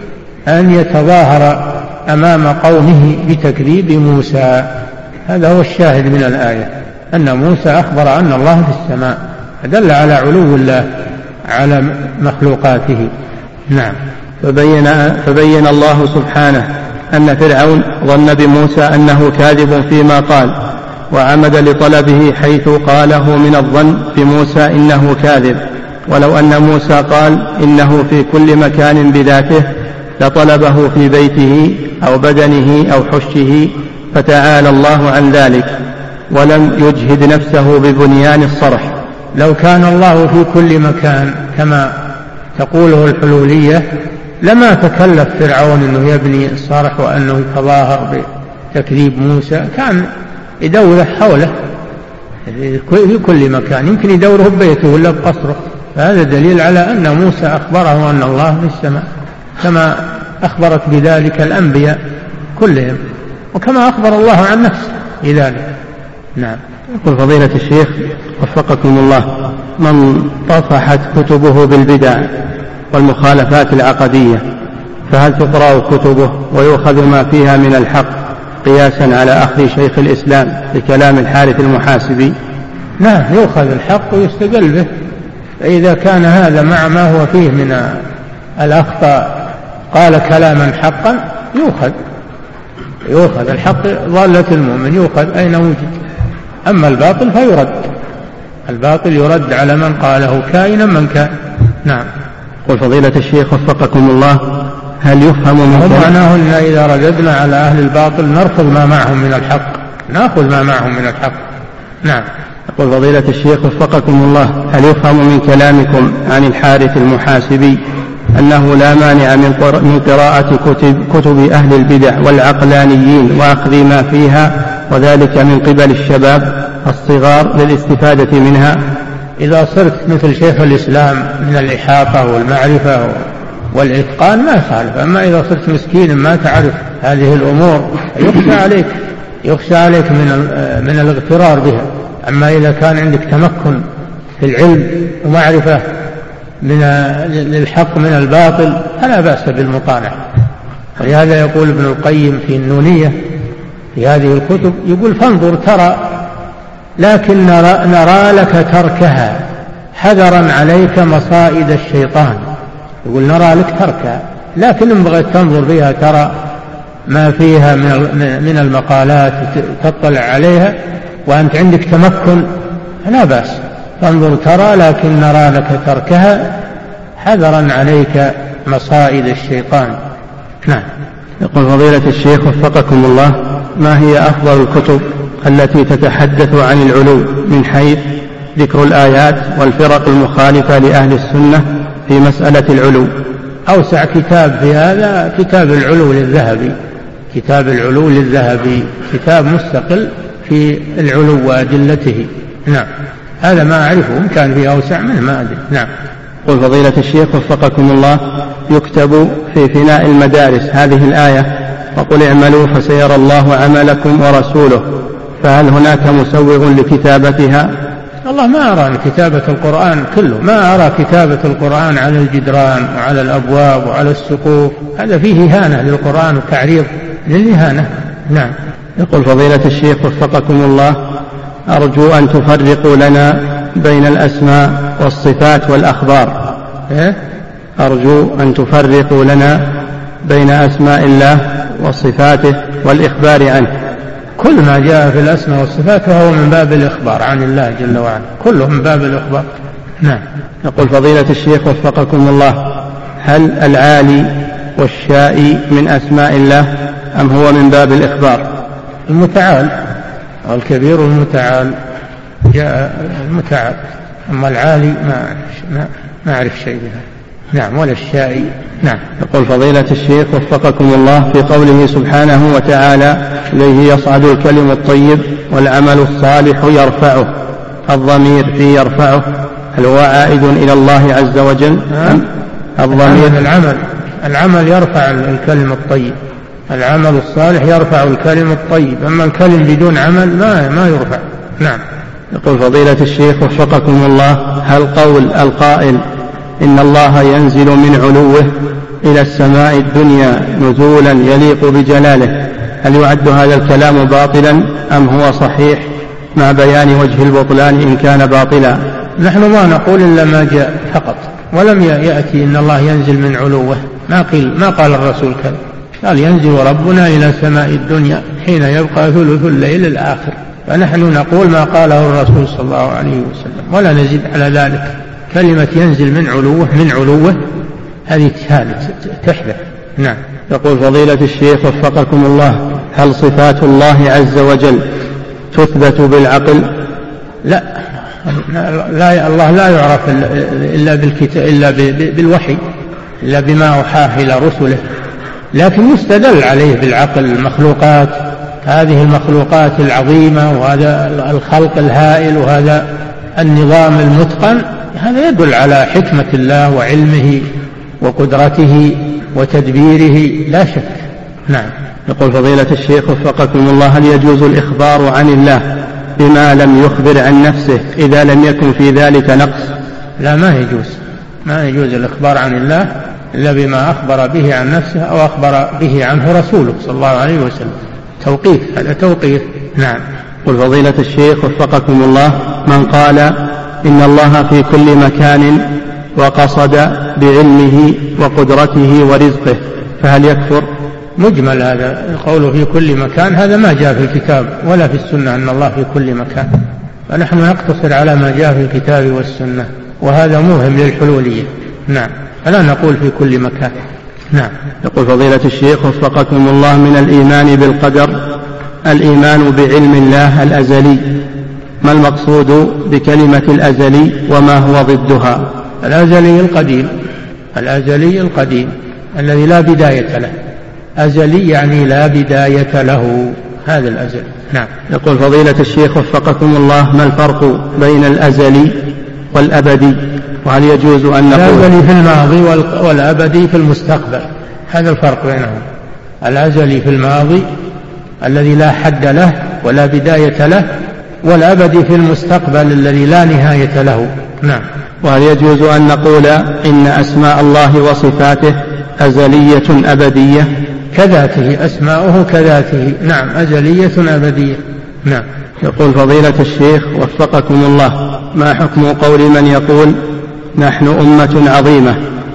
أن يتظاهر أمام قومه بتكذيب موسى. هذا هو الشاهد من الآية، أن موسى أخبر أن الله في السماء، دل على علو الله على مخلوقاته. نعم. فبين, فبين الله سبحانه أن فرعون ظن بموسى أنه كاذب فيما قال، وعمد لطلبه حيث قاله من الظن بموسى إنه كاذب، ولو أن موسى قال إنه في كل مكان بذاته لطلبه في بيته أو بدنه أو حشه، فتعالى الله عن ذلك، ولم يجهد نفسه ببنيان الصرح. لو كان الله في كل مكان كما تقوله الحلولية لما تكلف فرعون أنه يبني الصرح وأنه يتظاهر بتكذيب موسى، كان يدوره حوله في كل مكان، يمكن يدوره ببيته ولا بقصره. فهذا دليل على أن موسى أخبره أن الله في السماء، كما أخبرت بذلك الأنبياء كلهم. وكما أخبر الله عن نفسه لذلك. نعم. يقول فضيلة الشيخ وفقكم الله: من طفحت كتبه بالبدع والمخالفات العقدية فهل تقرأ كتبه ويؤخذ ما فيها من الحق قياسا على أخذ شيخ الإسلام بكلام الحارث المحاسبي؟ نعم، يؤخذ الحق ويستدل به، فإذا كان هذا مع ما هو فيه من الأخطاء قال كلاما حقا يؤخذ يؤخذ الحق ضالة المؤمن يؤخذ أين وجد، أما الباطل فيرد، الباطل يرد على من قاله كائنا من كان. نعم. قل فضيلة الشيخ وفقكم الله: هل يفهم من معناه أن إذا رددنا على أهل الباطل نرفض ما معهم من الحق، نأخذ ما معهم من الحق. نعم. يقول فضيلة الشيخ وفقكم الله: هل يفهم من كلامكم عن الحارث المحاسبي أنه لا مانع من قراءة كتب, كتب أهل البدع والعقلانيين وأخذ ما فيها، وذلك من قبل الشباب الصغار للاستفادة منها؟ إذا صرت مثل شيخ الإسلام من الإحاطة والمعرفة والإتقان ما يخالف، أما إذا صرت مسكين ما تعرف هذه الأمور يخشى عليك يخشى عليك من من الاغترار بها. أما إذا كان عندك تمكن في العلم ومعرفة من للحق من الباطل فلا بأس بالمطالعة. ولهذا يقول ابن القيم في النونية في هذه الكتب، يقول: فانظر ترى لكن نرى, نرى لك تركها حذرا عليك مصائد الشيطان. يقول نرى لك تركها، لكن إن بغيت تنظر فيها ترى ما فيها من المقالات تطلع عليها وأنت عندك تمكن فلا بأس، فانظر ترى لكن نرى لك تركها حذرا عليك مصائد الشيطان. نعم. يقول فضيلة الشيخ وفقكم الله: ما هي أفضل الكتب التي تتحدث عن العلو من حيث ذكر الآيات والفرق المخالفة لأهل السنة في مسألة العلو؟ أوسع كتاب في هذا كتاب العلو للذهبي، كتاب العلو للذهبي كتاب مستقل في العلو وأدلته. نعم، هذا ما أعرفه، إن كان فيه أوسع منه ما أدري. نعم. قل فضيلة الشيخ وفقكم الله: يكتب في فناء المدارس هذه الآية: وقل اعملوا فسيرى الله عملكم ورسوله، فهل هناك مسوغ لكتابتها؟ والله ما أرى أن كتابة القرآن كله، ما أرى كتابة القرآن على الجدران وعلى الأبواب وعلى السقوف، هذا فيه إهانة للقرآن وتعريض للإهانة. نعم. يقول فضيلة الشيخ وفقكم الله: أرجو أن تفرقوا لنا بين الأسماء والصفات والأخبار. إيه؟ أرجو أن تفرقوا لنا بين أسماء الله وصفاته والإخبار عنه. كل ما جاء في الأسماء والصفات فهو من باب الإخبار عن الله جل وعلا، كله من باب الإخبار. نعم. يقول فضيلة الشيخ وفقكم الله: هل العالي والشائي من أسماء الله أم هو من باب الإخبار؟ المتعال والكبير والمتعال جاء المتعال، أما العالي ما ما, ما أعرف شيء بها. نعم. ولا الشائي. نعم. يقول فضيلة الشيخ وفقكم الله: في قوله سبحانه وتعالى: إليه يصعد الكلم الطيب والعمل الصالح يرفعه، الضمير في يرفعه هل هو عائد إلى الله عز وجل؟ الضمير العمل العمل يرفع الكلم الطيب، العمل الصالح يرفع الكلم الطيب، أما الكلم بدون عمل ما ما يرفع. نعم. يقول فضيلة الشيخ وفقكم الله: هل قول القائل إن الله ينزل من علوه إلى السماء الدنيا نزولا يليق بجلاله، هل يعد هذا الكلام باطلا أم هو صحيح مع بيان وجه البطلان إن كان باطلا؟ نحن ما نقول إلا ما جاء فقط، ولم يأتي إن الله ينزل من علوه، ما قيل ما قال الرسول كذا، قال ينزل ربنا إلى سماء الدنيا حين يبقى ثلث الليل الآخر، فنحن نقول ما قاله الرسول صلى الله عليه وسلم ولا نزيد على ذلك. كلمة ينزل من علوه من علوه هذه تحذف. نعم. يقول فضيلة الشيخ وفقكم الله: هل صفات الله عز وجل تثبت بالعقل؟ لا، لا، الله لا يعرف إلا بالكتاب إلا بالوحي، إلا بما أوحاه إلى رسله، لكن يستدل عليه بالعقل. المخلوقات، هذه المخلوقات العظيمة وهذا الخلق الهائل وهذا النظام المتقن، هذا يدل على حكمة الله وعلمه وقدرته وتدبيره لا شك. نعم. يقول فضيلة الشيخ وفقكم الله: هل يجوز الإخبار عن الله بما لم يخبر عن نفسه إذا لم يكن في ذلك نقص؟ لا، ما يجوز ما يجوز الإخبار عن الله إلا بما أخبر به عن نفسه أو أخبر به عنه رسوله صلى الله عليه وسلم. توقيف، هذا توقيف. نعم. قل فضيلة الشيخ وفقكم الله: من قال إن الله في كل مكان وقصد بعلمه وقدرته ورزقه فهل يكفر؟ مجمل هذا قوله في كل مكان، هذا ما جاء في الكتاب ولا في السنة أن الله في كل مكان، فنحن نقتصر على ما جاء في الكتاب والسنة، وهذا موهم للحلولية. نعم. فلا نقول في كل مكان. نعم. يقول فضيلة الشيخ وفقكم الله: من الإيمان بالقدر الإيمان بعلم الله الأزلي، ما المقصود بكلمة الأزلي وما هو ضدها؟ الأزلي القديم، الأزلي القديم الذي لا بداية له. أزلي يعني لا بداية له، هذا الأزل. نعم. يقول فضيلة الشيخ وفقكم الله: ما الفرق بين الأزلي والأبدي؟ وهل يجوز أن نقول الأزلي في الماضي والأبدي في المستقبل، هذا الفرق بينهم. الأزلي في الماضي الذي لا حد له ولا بداية له، والأبدي في المستقبل الذي لا نهاية له. نعم. وهل يجوز أن نقول إن أسماء الله وصفاته أزلية أبدية؟ كذاته، أسماؤه كذاته. نعم، أزلية أبدية. نعم. يقول فضيلة الشيخ وفقكم الله: ما حكم قول من يقول نحن أمة عظيمة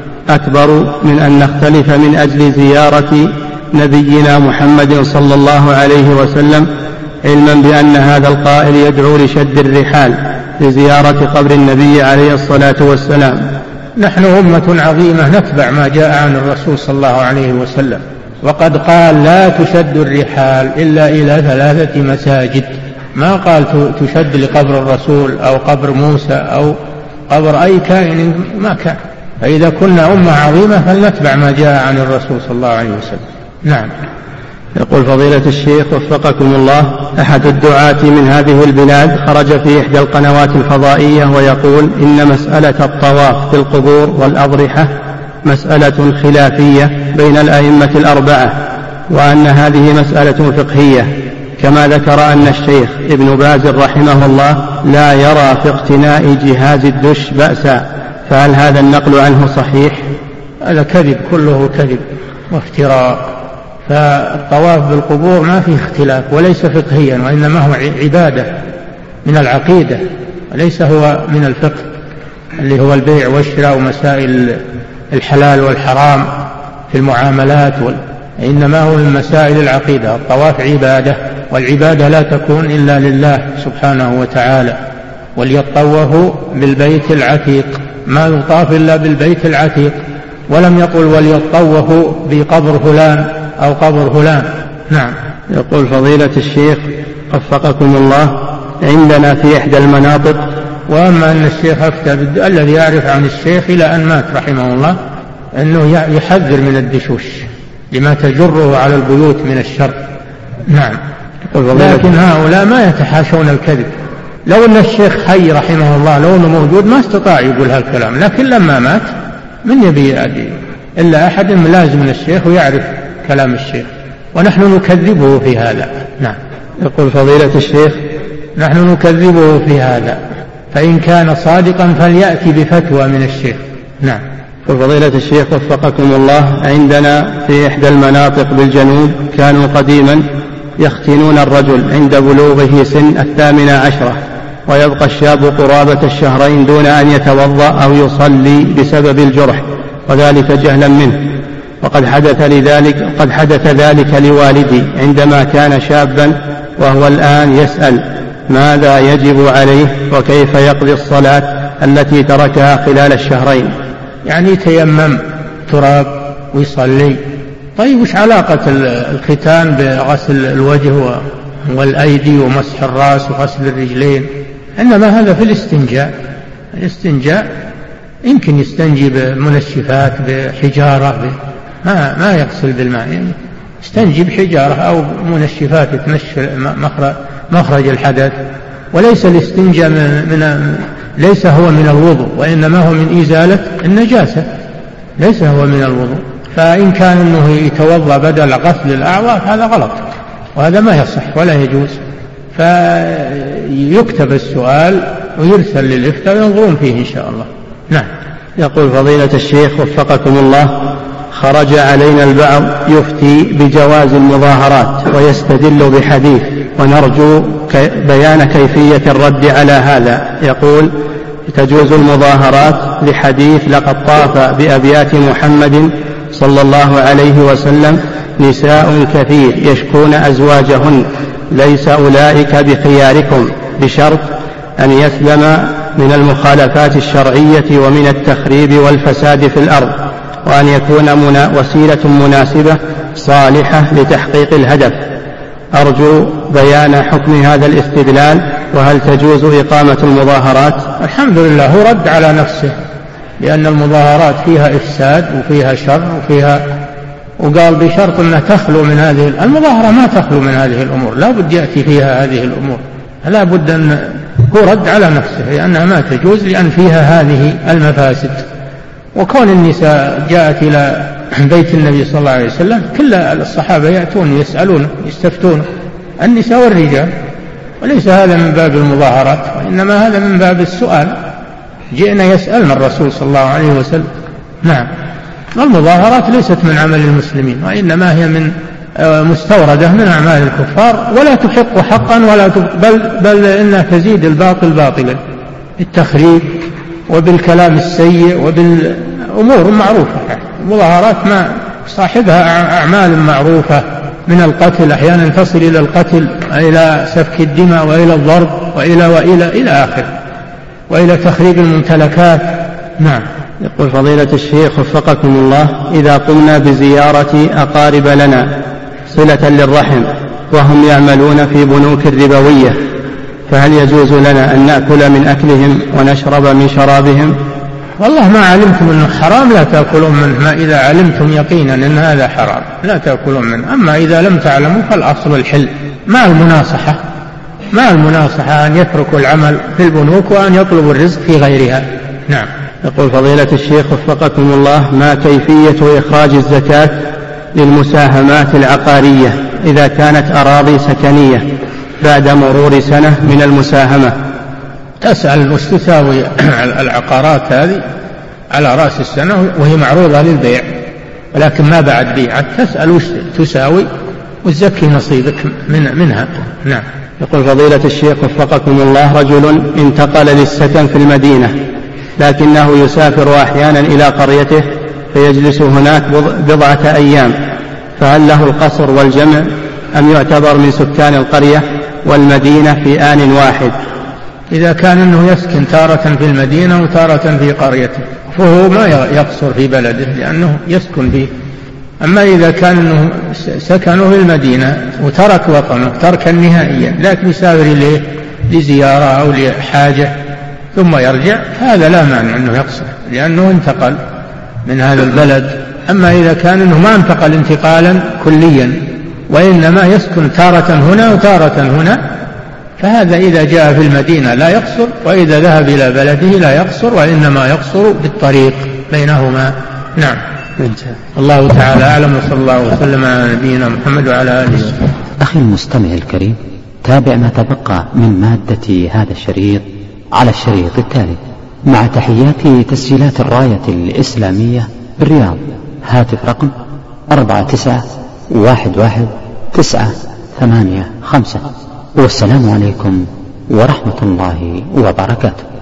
أكبر من أن نختلف من أجل زيارة نبينا محمد صلى الله عليه وسلم، علما بأن هذا القائل يدعو لشد الرحال لزيارة قبر النبي عليه الصلاة والسلام؟ نحن أمة عظيمة نتبع ما جاء عن الرسول صلى الله عليه وسلم، وقد قال لا تشد الرحال إلا إلى ثلاثة مساجد، ما قال تشد لقبر الرسول أو قبر موسى أو قبر أي كائن ما كان. فإذا كنا أمة عظيمة فلنتبع ما جاء عن الرسول صلى الله عليه وسلم. نعم. يقول فضيلة الشيخ وفقكم الله: أحد الدعاة من هذه البلاد خرج في إحدى القنوات الفضائية ويقول إن مسألة الطواف في القبور والأضرحة مسألة خلافية بين الأئمة الأربعة، وأن هذه مسألة فقهية، كما ذكر أن الشيخ ابن باز رحمه الله لا يرى في اقتناء جهاز الدش بأسا، فهل هذا النقل عنه صحيح؟ هذا كذب، كله كذب وافتراء. فالطواف بالقبور ما فيه اختلاف وليس فقهيا، وإنما هو عبادة من العقيدة وليس هو من الفقه اللي هو البيع والشراء ومسائل الحلال والحرام في المعاملات وال... إنما هو من مسائل العقيدة. الطواف عبادة، والعبادة لا تكون إلا لله سبحانه وتعالى. وليطوفوا بالبيت العتيق، ما يطاف إلا بالبيت العتيق، ولم يقل وليطوفوا بقبر فلان أو قبر فلان. نعم. يقول فضيلة الشيخ وفقكم الله: عندنا في إحدى المناطق، وأما أن الشيخ أفتى الذي يعرف عن الشيخ إلى أن مات رحمه الله أنه يحذر من الدشوش لما تجره على البيوت من الشر. نعم. لكن هؤلاء ما يتحاشون الكذب. لو أن الشيخ حي رحمه الله لو أنه موجود ما استطاع يقول هالكلام، لكن لما مات من يبي إلا أحد ملازم من الشيخ ويعرف كلام الشيخ، ونحن نكذبه في هذا. نعم. يقول فضيلة الشيخ: نحن نكذبه في هذا، فإن كان صادقا فليأتي بفتوى من الشيخ. نعم. فضيلة الشيخ وفقكم الله: عندنا في إحدى المناطق بالجنوب كانوا قديما يختنون الرجل عند بلوغه سن الثامنة عشرة، ويبقى الشاب قرابة الشهرين دون أن يتوضأ أو يصلي بسبب الجرح، وذلك جهلا منه. وقد حدث لذلك قد حدث ذلك لوالدي عندما كان شابا، وهو الآن يسأل ماذا يجب عليه وكيف يقضي الصلاة التي تركها خلال الشهرين. يعني تيمم تراب ويصلي. طيب وش علاقة الختان بغسل الوجه والأيدي ومسح الرأس وغسل الرجلين؟ إنما هذا في الاستنجاء. الاستنجاء يمكن يستنجي بمنشفات بحجارة، ما ما يغسل بالماء، يعني يستنجي بحجارة أو منشفات تنشف مخرج الحدث. وليس الاستنجاء من, من ليس هو من الوضوء، وإنما هو من إزالة النجاسة، ليس هو من الوضوء. فإن كان أنه يتوضأ بدل غسل الأعضاء هذا غلط، وهذا ما يصح ولا يجوز. فيكتب السؤال ويرسل للإفتاء وينظرون فيه إن شاء الله. نعم. يقول فضيلة الشيخ وفقكم الله: خرج علينا البعض يفتي بجواز المظاهرات ويستدل بحديث، ونرجو بيان كيفية الرد على هذا. يقول: تجوز المظاهرات لحديث لقد طاف بأبيات محمد صلى الله عليه وسلم نساء كثير يشكون أزواجهن ليس أولئك بخياركم، بشرط أن يسلم من المخالفات الشرعية ومن التخريب والفساد في الأرض، وأن يكون منا وسيلة مناسبة صالحة لتحقيق الهدف. أرجو بيان حكم هذا الاستدلال، وهل تجوز إقامة المظاهرات؟ الحمد لله، هو رد على نفسه، لأن المظاهرات فيها إفساد وفيها شر وفيها، وقال بشرط أنها تخلو من هذه المظاهرة، ما تخلو من هذه الأمور، لا بد يأتي فيها هذه الأمور، لا بد أن هو رد على نفسه لأنها ما تجوز، لأن فيها هذه المفاسد. وكون النساء جاءت إلى بيت النبي صلى الله عليه وسلم كل الصحابة يأتون يسألون يستفتون، النساء والرجال، وليس هذا من باب المظاهرات، وإنما هذا من باب السؤال، جئنا يسألنا الرسول صلى الله عليه وسلم. نعم. والمظاهرات ليست من عمل المسلمين، وإنما هي من مستوردة من أعمال الكفار، ولا تحق حقا ولا بل, بل إنها تزيد الباطل باطلا بالتخريب وبالكلام السيء وبالأمور المعروفة. المظاهرات ما صاحبها أعمال معروفة من القتل، أحيانا تصل إلى القتل، إلى سفك الدماء وإلى الضرب وإلى وإلى إلى آخر، وإلى تخريب الممتلكات. نعم. يقول فضيلة الشيخ وفقكم الله: إذا قمنا بزيارة أقارب لنا صلة للرحم وهم يعملون في بنوك الربوية، فهل يجوز لنا أن نأكل من أكلهم ونشرب من شرابهم؟ والله ما علمتم أنه حرام لا تأكلون منه، ما إذا علمتم يقينا أن هذا حرام لا تأكلون منه. أما إذا لم تعلموا فالأصل الحل، مع المناصحة مع المناصحة أن يتركوا العمل في البنوك وأن يطلبوا الرزق في غيرها. نعم. يقول فضيلة الشيخ وفقكم الله: ما كيفية إخراج الزكاة للمساهمات العقارية إذا كانت أراضي سكنية بعد مرور سنة من المساهمة؟ تسأل وش تساوي العقارات هذه على رأس السنة وهي معروضة للبيع، ولكن ما بعد بيعت، تسأل وش تساوي وتزكي نصيبك من منها. نعم. يقول فضيلة الشيخ وفقكم الله: رجل انتقل للسكن في المدينة لكنه يسافر أحيانا إلى قريته فيجلس هناك بضعة أيام، فهل له القصر والجمع أم يعتبر من سكان القرية والمدينة في آن واحد؟ إذا كان أنه يسكن تارة في المدينة وتارة في قريته فهو ما يقصر في بلده لأنه يسكن فيه. أما إذا كان أنه سكنه في المدينة وترك وطنه تركا نهائيا لكن يسافر إليه لزيارة أو لحاجة ثم يرجع، هذا لا مانع أنه يقصر لأنه انتقل من هذا البلد. أما إذا كان أنه ما انتقل انتقالا كليا وإنما يسكن تارة هنا وتارة هنا، فهذا إذا جاء في المدينة لا يقصر، وإذا ذهب إلى بلده لا يقصر، وإنما يقصر بالطريق بينهما. نعم. الله تعالى أعلم، وصلى الله وسلم على نبينا محمد وعلى آله وسلم. أخي المستمع الكريم، تابع ما تبقى من مادة هذا الشريط على الشريط التالي مع تحيات تسجيلات الراية الإسلامية بالرياض. هاتف رقم أربعة تسعة واحد واحد تسعة ثمانية خمسة. والسلام عليكم ورحمة الله وبركاته.